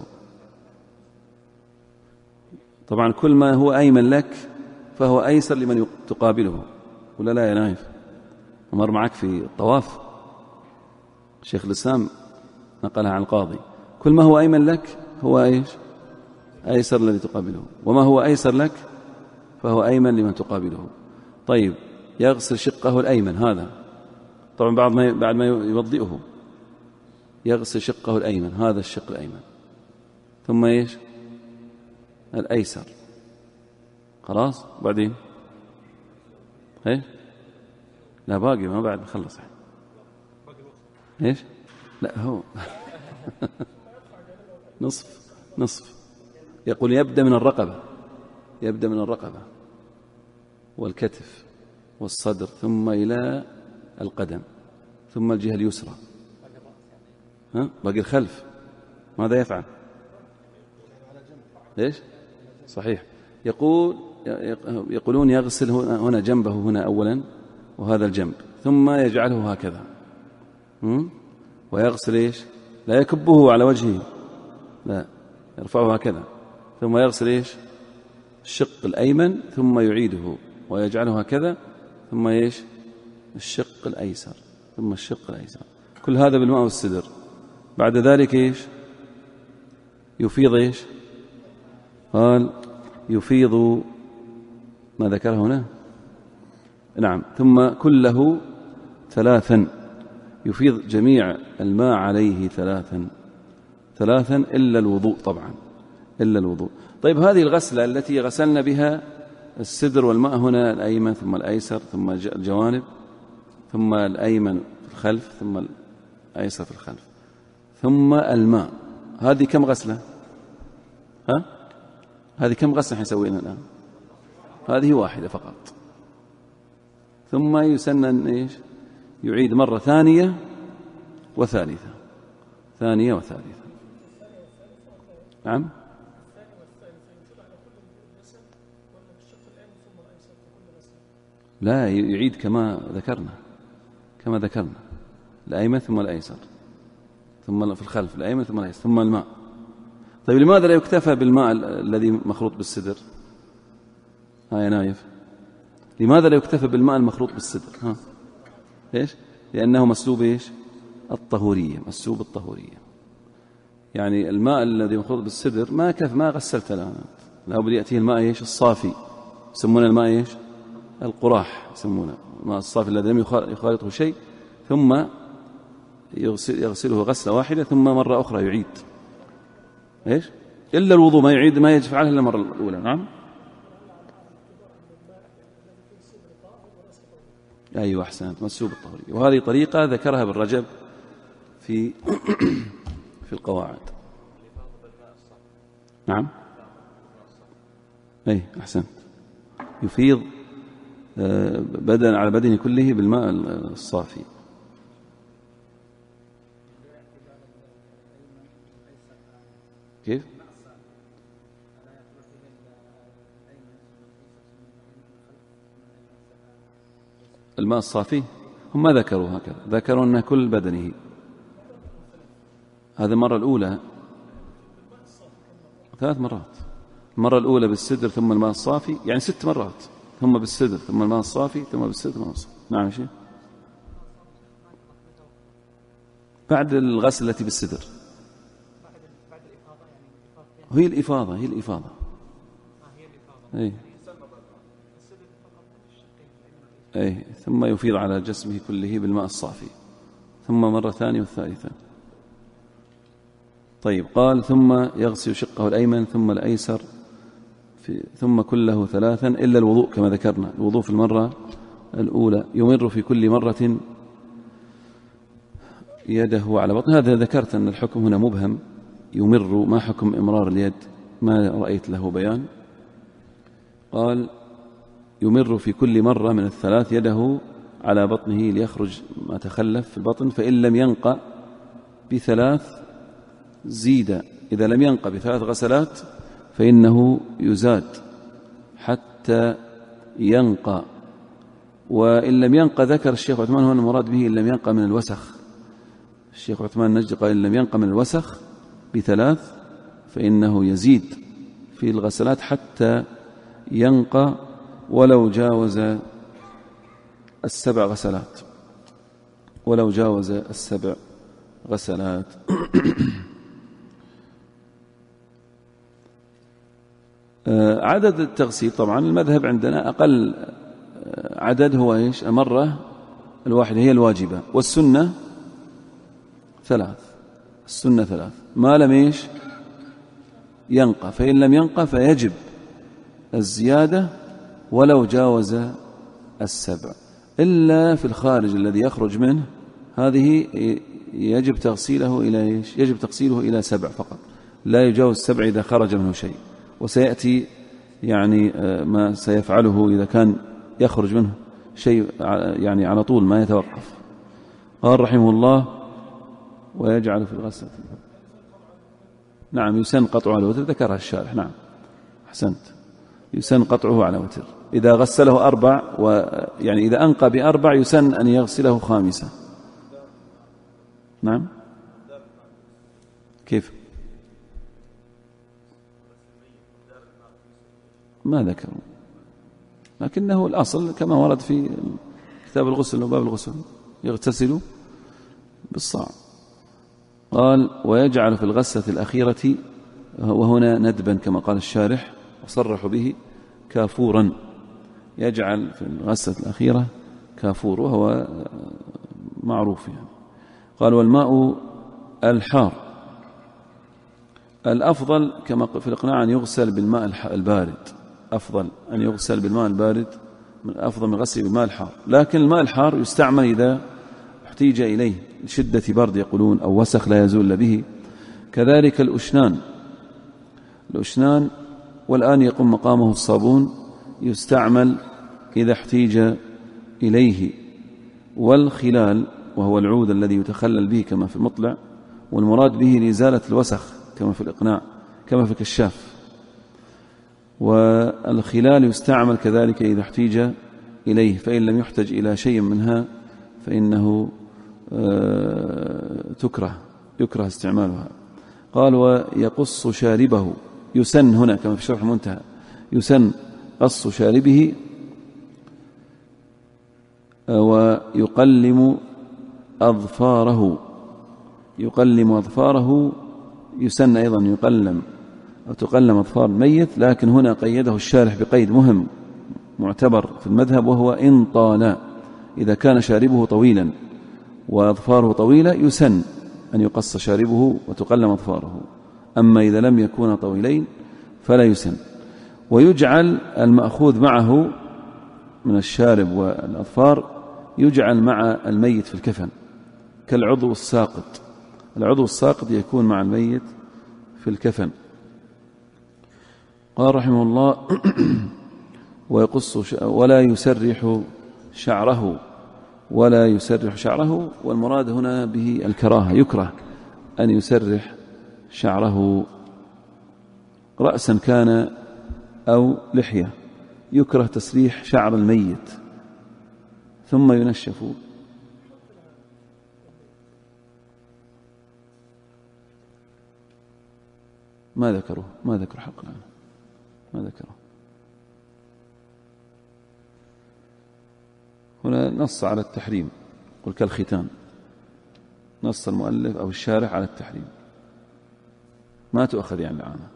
طبعا كل ما هو أيمن لك فهو أيسر لمن تقابله، ولا لا يا نايف؟ مر معك في الطواف شيخ الإسلام نقلها عن القاضي، كل ما هو أيمن لك هو إيش؟ أيسر الذي تقابله، وما هو أيسر لك فهو أيمن لمن تقابله. طيب يغسل شقه الأيمن، هذا طبعا بعد ما يوضئه يغسل شقه الأيمن، هذا الشق الأيمن، ثم إيش؟ الأيسر. خلاص بعدين إيه؟ لا باقي، ما بعد نخلص. إيش؟ لا هو نصف. يقول يبدأ من الرقبة، يبدأ من الرقبة والكتف والصدر ثم إلى القدم ثم الجهة اليسرى. باقي الخلف ماذا يفعل؟ ليش؟ صحيح. يقولون يغسل هنا جنبه هنا أولا وهذا الجنب، ثم يجعله هكذا ويغسل إيش؟ لا يكبه على وجهه، لا يرفعه هكذا، ثم يغسل إيش؟ الشق الأيمن ثم يعيده ويجعله هكذا، ثم إيش؟ الشق الأيسر ثم الشق الأيسر. كل هذا بالماء والسدر. بعد ذلك إيش؟ يفيض إيش؟ قال يفيض ما ذكره هنا. نعم. ثم كله ثلاثا، يفيض جميع الماء عليه ثلاثا إلا الوضوء، طبعا إلا الوضوء. طيب هذه الغسلة التي غسلنا بها السدر والماء هنا، الأيمن ثم الأيسر ثم الجوانب ثم الأيمن في الخلف ثم الأيسر في الخلف ثم الماء، هذه كم غسلة؟ هذه كم غسلة حنسوينا الآن؟ هذه واحدة فقط. ثم يسنن إيش؟ يعيد مرة ثانية وثالثة، ثانية وثالثة. نعم. لا، يعيد كما ذكرنا الأيمن ثم الأيسر، ثم في الخلف الأيمن ثم الأيسر ثم الماء. طيب لماذا لا يكتفى بالماء الذي مخلوط بالسدر؟ يا نايف، لماذا لا يكتفى بالماء المخلوط بالسدر؟ ليش؟ لأنه مسلوب إيش؟ الطهورية، مسلوب الطهورية. يعني الماء الذي مخلوط بالسدر ما كف، ما غسلت لا بد يأتيه الماء إيش؟ الصافي، يسمونه الماء إيش؟ القراح، يسمونه الماء الصافي الذي لم يخالطه شيء، ثم يغسله غسلة واحدة ثم مرة أخرى يعيد. إيش؟ إلا الوضوء ما يعيد، ما يفعلها إلا المرة الأولى. نعم. أيوة أحسنت، مسلوب الطهورية. وهذه طريقة ذكرها ابن رجب في القواعد. نعم. أي أحسنت، يفيض بدن على بدنه كله بالماء الصافي. كيف؟ الماء الصافي هم ما ذكروا هكذا، ذكروا أن كل بدنه. هذه المرة الأولى 3 مرات، المرة الأولى بالسدر ثم الماء الصافي، يعني 6 مرات، ثم بالسدر ثم الماء الصافي ثم بالسدر ثم الماء الصافي. نعم شيء بعد الغسل التي بالسدر، هي الإفاضة أي ثم يفيض على جسمه كله بالماء الصافي، ثم مرة ثانية والثالثة. طيب، قال ثم يغسل شقه الأيمن ثم الأيسر ثم كله 3 إلا الوضوء كما ذكرنا. الوضوء في المرة الأولى يمر في كل مرة يده على بطنه. هذا ذكرت أن الحكم هنا مبهم، يمر، ما حكم إمرار اليد؟ ما رأيت له بيان. قال يمر في كل مرة من ال3 يده على بطنه ليخرج ما تخلف في البطن، فإن لم ينقى ب3 زيد. إذا لم ينقى ب3 غسلات فإنه يزاد حتى ينقى. وإن لم ينقى، ذكر الشيخ عثمان هنا المراد به إن لم ينقى من الوسخ. الشيخ عثمان نجد قال إن لم ينقى من الوسخ ب3 فإنه يزيد في الغسلات حتى ينقى ولو جاوز 7 غسلات، ولو جاوز 7 غسلات. عدد التغسيل طبعا المذهب عندنا أقل عدد هو إيش؟ المرة الواحدة هي الواجبة، والسنة 3. السنة 3 ما لم إيش؟ ينقى. فإن لم ينقى فيجب الزيادة ولو جاوز 7، إلا في الخارج الذي يخرج منه، هذه يجب تغسيله إلى إيش؟ يجب تغسيله إلى 7 فقط، لا يجاوز 7 إذا خرج منه شيء. وسيأتي يعني ما سيفعله إذا كان يخرج منه شيء يعني على طول ما يتوقف. قال رحمه الله ويجعل في الغسل. نعم، يسن قطعه على وتر، ذكرها الشارح. نعم أحسنت، يسن قطعه على وتر. إذا غسله 4 يعني إذا أنقى ب4 يسن أن يغسله 5. نعم. كيف؟ ما ذكروا، لكنه الأصل كما ورد في كتاب الغسل وباب الغسل يغتسل بالصاع. قال ويجعل في الغسلة الأخيرة، وهنا ندبا كما قال الشارح وصرح به، كافورا. يجعل في الغسلة الأخيرة كافور، وهو معروف يعني. قال والماء الحار الأفضل كما في الإقناع أن يغسل بالماء البارد، أفضل أن يغسل بالماء البارد، من أفضل من غسل بالماء الحار. لكن الماء الحار يستعمل إذا احتيج إليه لشدة برد يقولون، أو وسخ لا يزول به. كذلك الأشنان والآن يقوم مقامه الصابون، يستعمل إذا احتيج إليه. والخلال وهو العود الذي يتخلل به كما في المطلع، والمراد به لإزالة الوسخ كما في الإقناع، كما في الكشاف. والخلال يستعمل كذلك إذا احتيج إليه، فإن لم يحتج إلى شيء منها فإنه يكره استعمالها. قال ويقص شاربه، يسن هنا كما في شرح المنتهى، يسن قص شاربه ويقلم أظفاره. يسن أيضا يقلم أو تقلم أظفار الميت، لكن هنا قيده الشارح بقيد مهم معتبر في المذهب، وهو إن طال. إذا كان شاربه طويلا وأظفاره طويلة يسن أن يقص شاربه وتقلم أظفاره، أما إذا لم يكون طويلين فلا يسن. ويجعل المأخوذ معه من الشارب والأظفار يجعل مع الميت في الكفن كالعضو الساقط. العضو الساقط يكون مع الميت في الكفن. قال رحمه الله ويقص ولا يسرح شعره، والمراد هنا به الكراهة، يكره أن يسرح شعره رأسا كان أو لحية، يكره تسريح شعر الميت ثم ينشف. ما ذكروا حقا، ما ذكروا هنا. نص على التحريم، قل كالختان، نص المؤلف أو الشارح على التحريم، ما تؤخذ يعني العامة.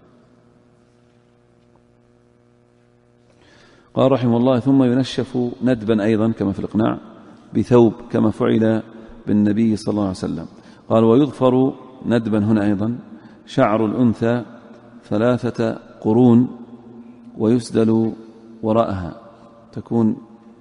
قال رحمه الله ثم ينشف ندبا أيضا كما في الإقناع بثوب كما فعل بالنبي صلى الله عليه وسلم. قال ويظفر ندبا هنا أيضا شعر الأنثى 3 قرون ويسدل وراءها، تكون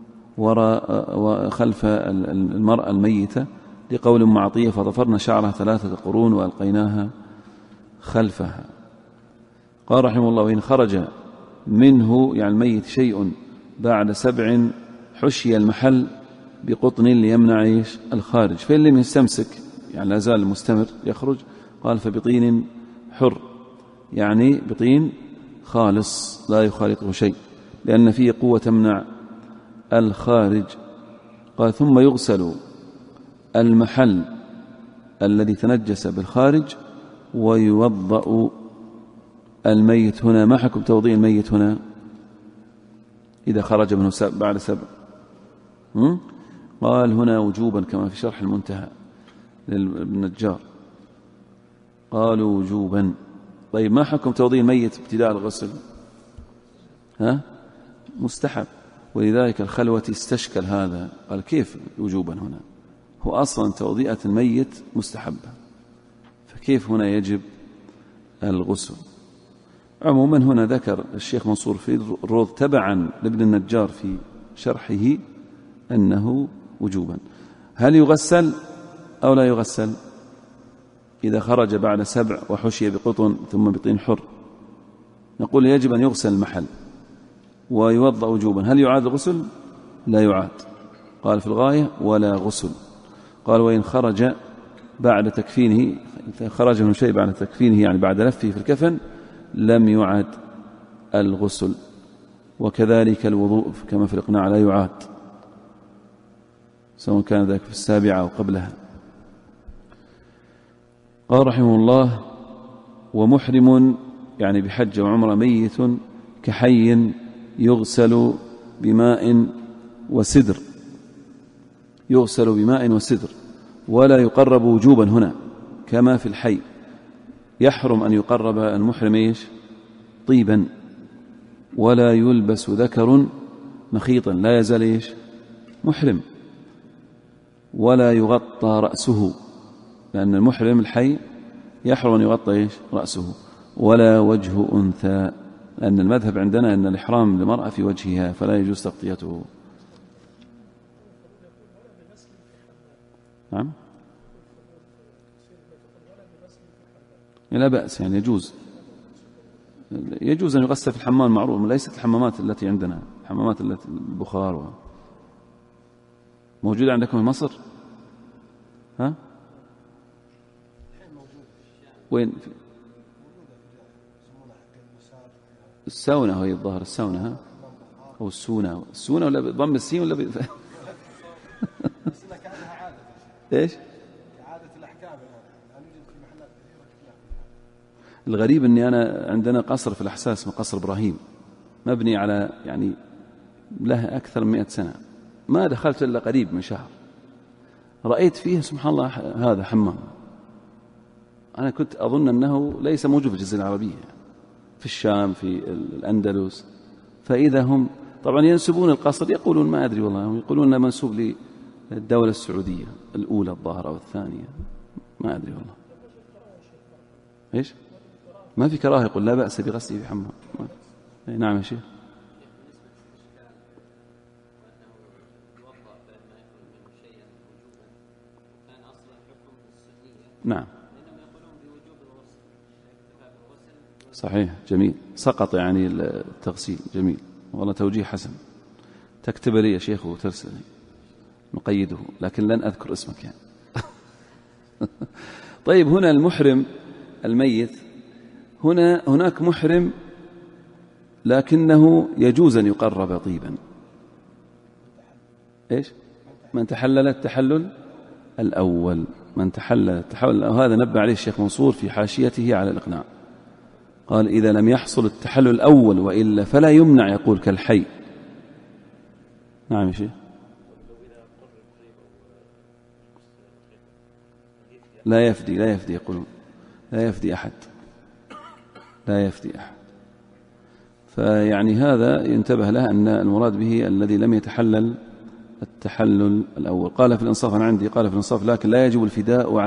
خلف المرأة الميتة، لقول معطية فضفرنا شعرها 3 قرون وألقيناها خلفها. قال رحمه الله وإن خرج منه يعني الميت شيء بعد 7 حشي المحل بقطن ليمنع الخارج، فإن لم يستمسك يعني لا زال مستمر يخرج، قال فبطين حر، يعني بطين خالص لا يخالطه شيء لأن فيه قوة تمنع الخارج. قال ثم يغسل المحل الذي تنجس بالخارج ويوضأ الميت. هنا ما حكم توضيء الميت هنا إذا خرج منه بعد 7؟ قال هنا وجوبا كما في شرح المنتهى للنجار، قالوا وجوبا. طيب ما حكم توضيء الميت ابتداء الغسل؟ مستحب، ولذلك الخلوة استشكل هذا، قال كيف وجوبا هنا؟ هو أصلا توضيئة الميت مستحبة، فكيف هنا يجب الغسل؟ عموما هنا ذكر الشيخ منصور في الروض تبعا لابن النجار في شرحه أنه وجوبا. هل يغسل أو لا يغسل إذا خرج بعد 7 وحشي بقطن ثم بطين حر؟ نقول يجب أن يغسل المحل ويوضأ وجوبا. هل يعاد الغسل؟ لا يعاد. قال في الغاية ولا غسل. قال وإن خرج بعد تكفينه، خرج من شيء بعد تكفينه يعني بعد لفه في الكفن لم يعد الغسل، وكذلك الوضوء كما في الإقناع لا يعاد سواء كان ذلك في 7 أو قبلها. قال رحمه الله ومحرم يعني بحج وعمرة ميت كحي يغسل بماء وسدر، ولا يقرب وجوبا هنا كما في الحي. يحرم أن يقرب المحرم طيبا، ولا يلبس ذكر مخيطا، لا يزال محرم، ولا يغطى رأسه، لأن المحرم الحي يحرم أن يغطى رأسه، ولا وجه أنثى، لأن المذهب عندنا أن الإحرام للمرأة في وجهها فلا يجوز تغطيته. نعم لا بأس، يعني يجوز أن يغسل في الحمام معروف، ليست الحمامات التي عندنا، الحمامات التي البخار موجودة عندكم في مصر؟ وين؟ الساونة هي الظاهر الساونة، ها؟ أو السونة ولا بضم السين ولا إيش؟ عادة الأحكام يعني يوجد في محلات كثيرة. الغريب أني أنا عندنا قصر في الأحساء اسمه قصر إبراهيم، مبني على يعني له أكثر من 100 سنة، ما دخلت إلا قريب من شهر، رأيت فيه سبحان الله هذا حمام. أنا كنت أظن أنه ليس موجود في الجزيرة العربية، في الشام في الأندلس، فإذا هم طبعا ينسبون القصر، يقولون ما أدري والله، هم يقولون أنه منسوب للدولة السعودية الأولى الظاهرة أو الثانية، ما أدري والله. إيش؟ ما في كراهة، يقول لا بأس بغسله في حمام. نعم يا شيخ. نعم صحيح، جميل، سقط يعني التغسيل، جميل والله، توجيه حسن. تكتب لي يا شيخ وترسل نقيده، لكن لن أذكر اسمك يعني. طيب، هنا المحرم الميت، هناك محرم لكنه يجوز أن يقرب طيبا. إيش؟ من تحلل التحلل الأول، من تحلل التحلل، وهذا نبه عليه الشيخ منصور في حاشيته على الإقناع، قال إذا لم يحصل التحلل الأول وإلا فلا يمنع، يقول كالحي. نعم يا شيخ. لا يفدي يقولون لا يفدي أحد، فيعني هذا ينتبه له أن المراد به الذي لم يتحلل التحلل الأول. قال في الإنصاف، أنا عندي قال في الإنصاف لكن لا يجب الفداء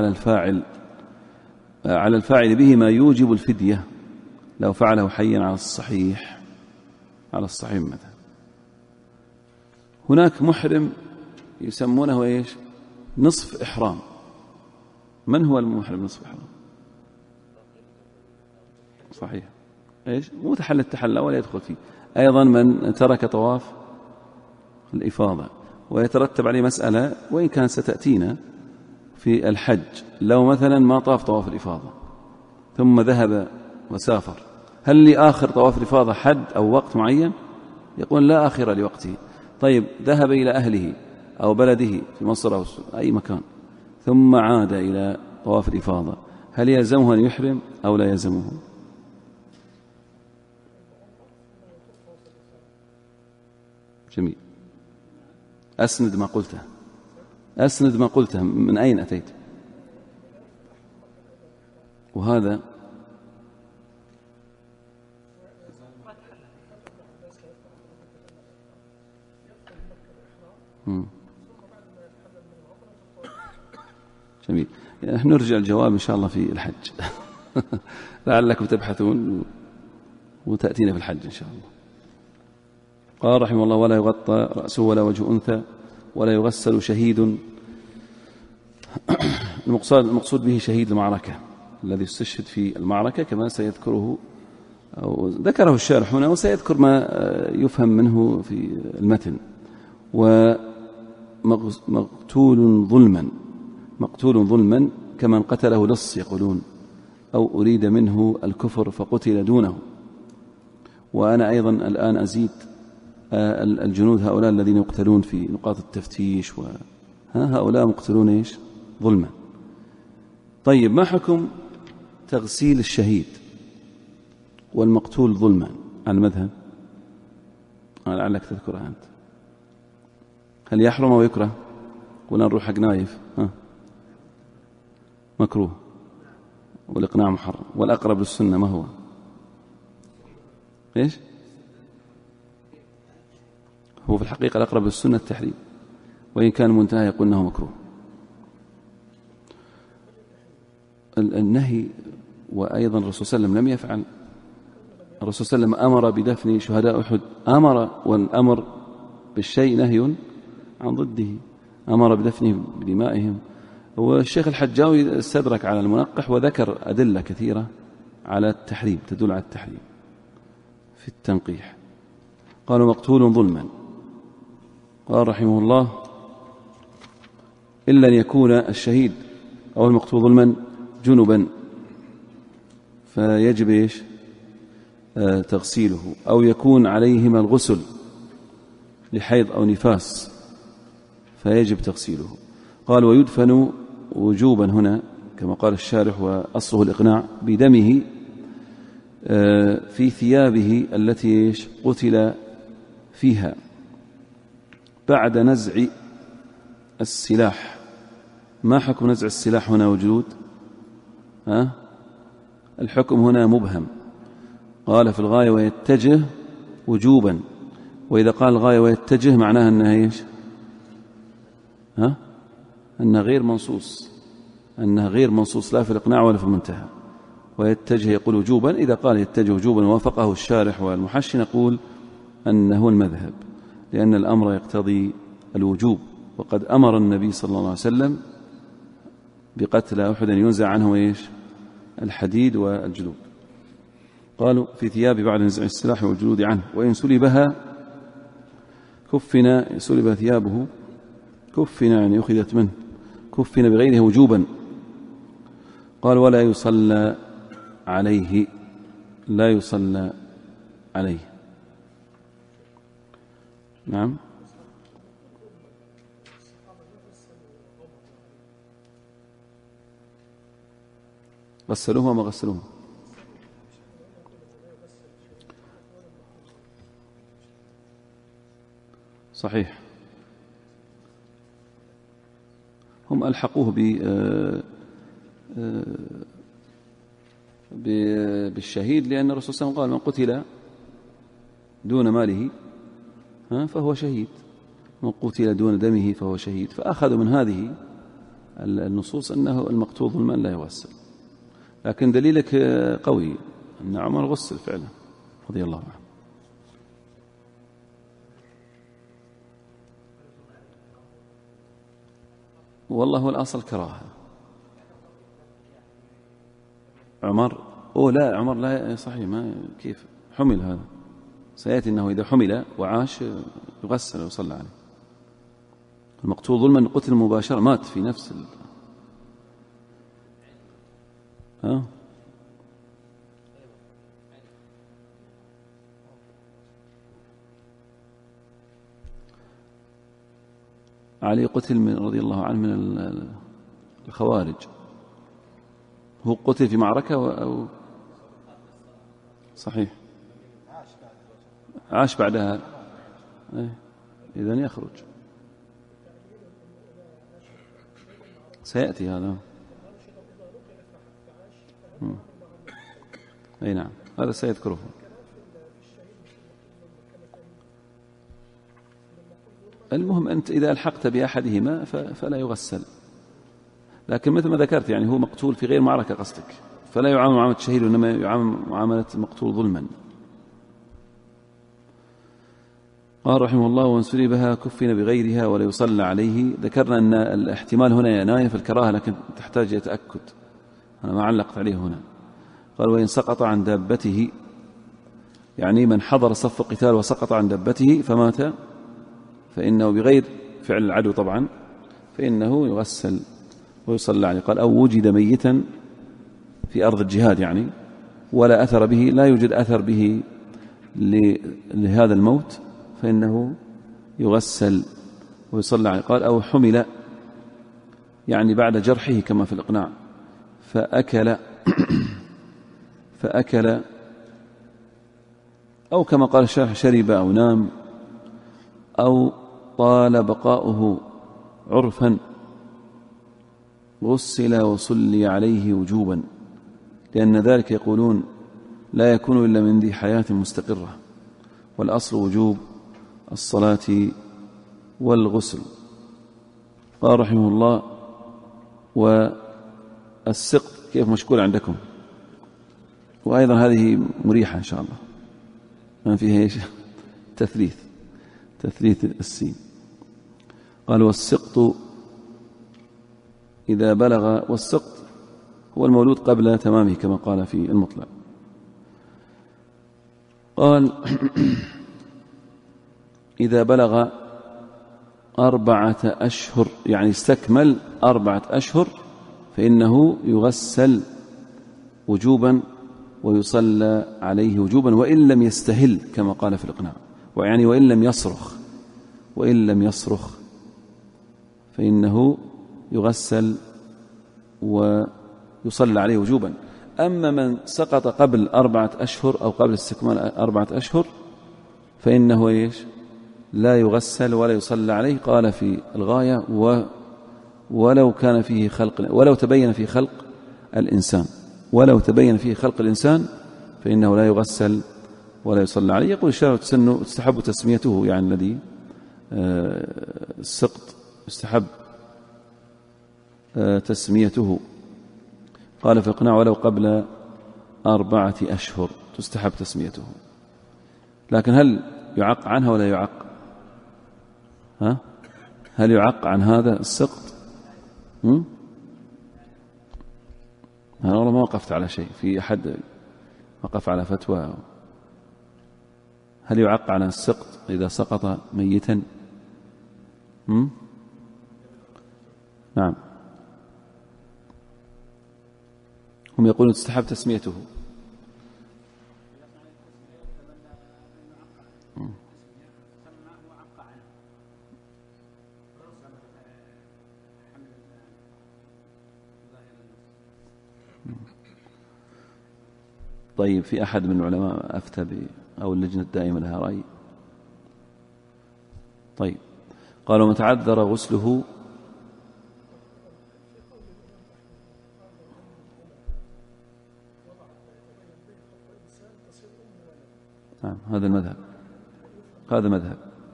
على الفاعل به ما يوجب الفدية لو فعله حيا على الصحيح مثلا. هناك محرم يسمونه إيش؟ نصف إحرام. من هو المحرم نصف إحرام؟ صحيح، إيش؟ مو تحل التحلل ولا يدخل فيه. أيضا من ترك طواف الإفاضة، ويترتب عليه مسألة وإن كانت ستأتينا في الحج، لو مثلا ما طاف طواف الإفاضة ثم ذهب وسافر، هل لآخر طواف الإفاضة حد أو وقت معين؟ يقول لا آخر لوقته. طيب، ذهب إلى أهله أو بلده في مصر أو أي مكان ثم عاد إلى طواف الإفاضة، هل يلزمه أن يحرم أو لا يلزمه؟ جميل، أسند ما قلته، من أين أتيت؟ وهذا جميل. يعني نرجع الجواب إن شاء الله في الحج. لعلكم تبحثون وتأتينا في الحج إن شاء الله. قال رحمه الله ولا يغطى رأسه ولا وجه أنثى ولا يغسل شهيد. المقصود به شهيد المعركة الذي استشهد في المعركة، كما سيذكره أو ذكره الشارح هنا، وسيذكر ما يفهم منه في المتن. ومقتول ظلما كمن قتله لص يقولون، أو أريد منه الكفر فقتل دونه. وأنا أيضا الآن أزيد الجنود هؤلاء الذين يقتلون في نقاط التفتيش، هؤلاء مقتلون إيش؟ ظلما. طيب، ما حكم تغسيل الشهيد والمقتول ظلما على المذهب؟ لعلك تذكرها أنت. هل يحرم أو يكره؟ ولا نروح حق نايف؟ مكروه، والإقناع محرم، والأقرب للسنة ما هو؟ إيش؟ هو في الحقيقة الأقرب للسنة التحريم، وإن كان منتهى يقول أنه مكروه. النهي، وأيضا الرسول صلى الله عليه وسلم لم يفعل. الرسول صلى الله عليه وسلم أمر بدفن شهداء أحد، والأمر بالشيء نهي عن ضده، أمر بدفنه بدمائهم. والشيخ الحجاوي استدرك على المنقح وذكر أدلة كثيرة على التحريم، تدل على التحريم في التنقيح. قالوا مقتول ظلما. قال رحمه الله إلا أن يكون الشهيد أو المقتول ظلما جنبا، فيجب إيش؟ تغسيله، أو يكون عليهما الغسل لحيض أو نفاس فيجب تغسيله. قال ويدفن وجوبا هنا كما قال الشارح وأصله الإقناع بدمه في ثيابه التي قتل فيها بعد نزع السلاح. ما حكم نزع السلاح هنا وجود؟ الحكم هنا مبهم. قال في الغاية ويتجه وجوبا، وإذا قال الغاية ويتجه معناها أنها إيش؟ أنها غير منصوص، أنها غير منصوص لا في الإقناع ولا في المنتهى. ويتجه يقول وجوبا، إذا قال يتجه وجوبا وافقه الشارح والمحشي نقول أنه المذهب، لأن الأمر يقتضي الوجوب، وقد أمر النبي صلى الله عليه وسلم بقتل أحد ينزع عنه إيش؟ الحديد والجلود. قالوا في ثياب بعد نزع السلاح والجلود عنه، وإن سلبها كفنا، سلب ثيابه كفنا يعني أخذت منه، كفنا بغيره وجوبا. قال ولا يصلى عليه، لا يصلى عليه. نعم. غسلوه وما غسلوه؟ صحيح، هم ألحقوه بالشهيد، لأن الرسول صلى الله عليه وسلم قال من قتل دون ماله فهو شهيد، من قتل دون دمه فهو شهيد، فأخذوا من هذه النصوص أنه المقتول ظلما لا يغسل. لكن دليلك قوي أن عمر غسل فعلا رضي الله عنه. والله الأصل كراهة. عمر لا، عمر لا صحيح، ما كيف حمل هذا؟ سيأتي أنه إذا حمل وعاش يغسل ويصلى عليه. المقتول ظلما قتل مباشرة، مات في نفس علي قتل من رضي الله عنه من الخوارج، هو قتل في معركة أو صحيح عاش بعدها، إذن يخرج. سيأتي هذا. أي نعم، هذا سيذكره. المهم أنت إذا ألحقت بأحدهما فلا يغسل، لكن مثل ما ذكرت يعني هو مقتول في غير معركة قصدك، فلا يعامل معاملة الشهيد وإنما يعامل معاملة المقتول ظلما. قال رحمه الله وإن سلبها كفن بغيرها ولا يصلى عليه. ذكرنا أن الاحتمال هنا يناية في الكراهة، لكن تحتاج إلى تأكد، أنا ما علقت عليه هنا. قال وإن سقط عن دابته، يعني من حضر صف القتال وسقط عن دابته فمات فإنه بغير فعل العدو طبعا، فإنه يغسل ويصلى عليه. قال أو وجد ميتا في أرض الجهاد يعني ولا أثر به، لا يوجد أثر به لهذا الموت، فإنه يغسل ويصلى عليه. قال أو حمل، يعني بعد جرحه كما في الإقناع، فأكل أو كما قال الشارح شرب أو نام أو طال بقاؤه عرفا غسل وصلي عليه وجوبا، لأن ذلك يقولون لا يكون إلا من ذي حياة مستقرة، والأصل وجوب الصلاة والغسل. قال رحمه الله والسقط كيف مشكول عندكم؟ وأيضا هذه مريحة إن شاء الله، ما فيها تثليث السين. قال والسقط إذا بلغ، والسقط هو المولود قبل تمامه كما قال في المطلع. قال إذا بلغ 4 أشهر، يعني استكمل 4 أشهر، فإنه يغسل وجوبا ويصلى عليه وجوبا وإن لم يستهل كما قال في الإقناع، ويعني وإن لم يصرخ فإنه يغسل ويصلى عليه وجوبا. أما من سقط قبل 4 أشهر أو قبل استكمال 4 أشهر فإنه لا يغسل ولا يصلى عليه. قال في الغاية ولو كان فيه ولو تبين في خلق الإنسان فإنه لا يغسل ولا يصلى عليه. يقول الشارع تستحب تسميته، يعني الذي السقط يستحب تسميته. قال في الإقناع ولو قبل 4 أشهر تستحب تسميته. لكن هل يعق عنها ولا يعق؟ هل يعق عن هذا السقط؟ أنا والله ما وقفت على شيء، في أحد وقف على فتوى هل يعق عن السقط إذا سقط ميتا؟ نعم، هم يقولون تستحب تسميته. طيب، في أحد من العلماء أفتى أو اللجنة الدائمة لها رأي؟ طيب، قالوا من تعذر غسله نعم، هذا مذهب.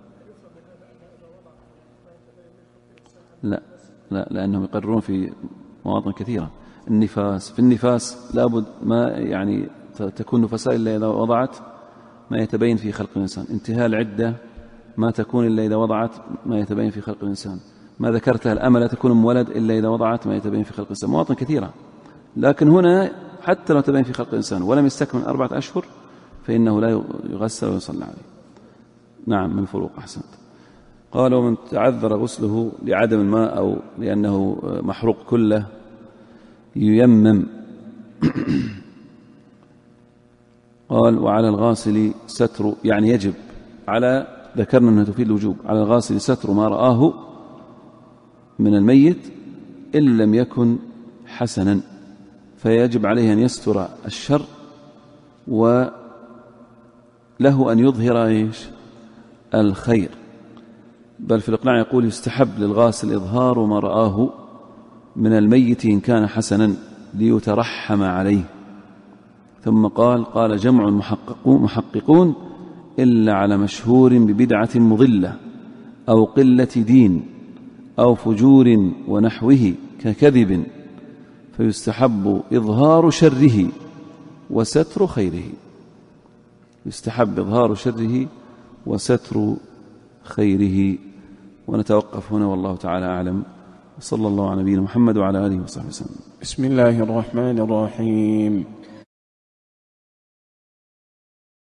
لا لأنهم يقررون في مواطن كثيرة في النفاس لابد ما يعني تكون نفساء إلا إذا وضعت ما يتبين في خلق الإنسان. انتهاء العدة ما تكون إلا إذا وضعت ما يتبين في خلق الإنسان. ما ذكرتها الأمة لا تكون مولد إلا إذا وضعت ما يتبين في خلق الإنسان. مواطن كثيرة، لكن هنا حتى لو تبين في خلق الإنسان ولم يستكمل 4 أشهر فإنه لا يغسل ويصلى عليه. نعم، من الفروق. أحسنت. قالوا من تعذر غسله لعدم الماء أو لأنه محروق كله ييمم. قال وعلى الغاسل ستر، يعني يجب على، ذكرنا أنها تفيد الوجوب، على الغاسل ستر ما رآه من الميت إن لم يكن حسنا، فيجب عليه أن يستر الشر وله أن يظهر الخير. بل في الإقناع يقول يستحب للغاسل إظهار ما رآه من الميت إن كان حسنا ليترحم عليه. ثم قال جمع محققون إلا على مشهور ببدعة مضلة أو قلة دين أو فجور ونحوه ككذب، فيستحب إظهار شره وستر خيره. يستحب إظهار شره وستر خيره. ونتوقف هنا والله تعالى أعلم، وصلى الله على نبينا محمد وعلى آله وصحبه وسلم. بسم الله الرحمن الرحيم.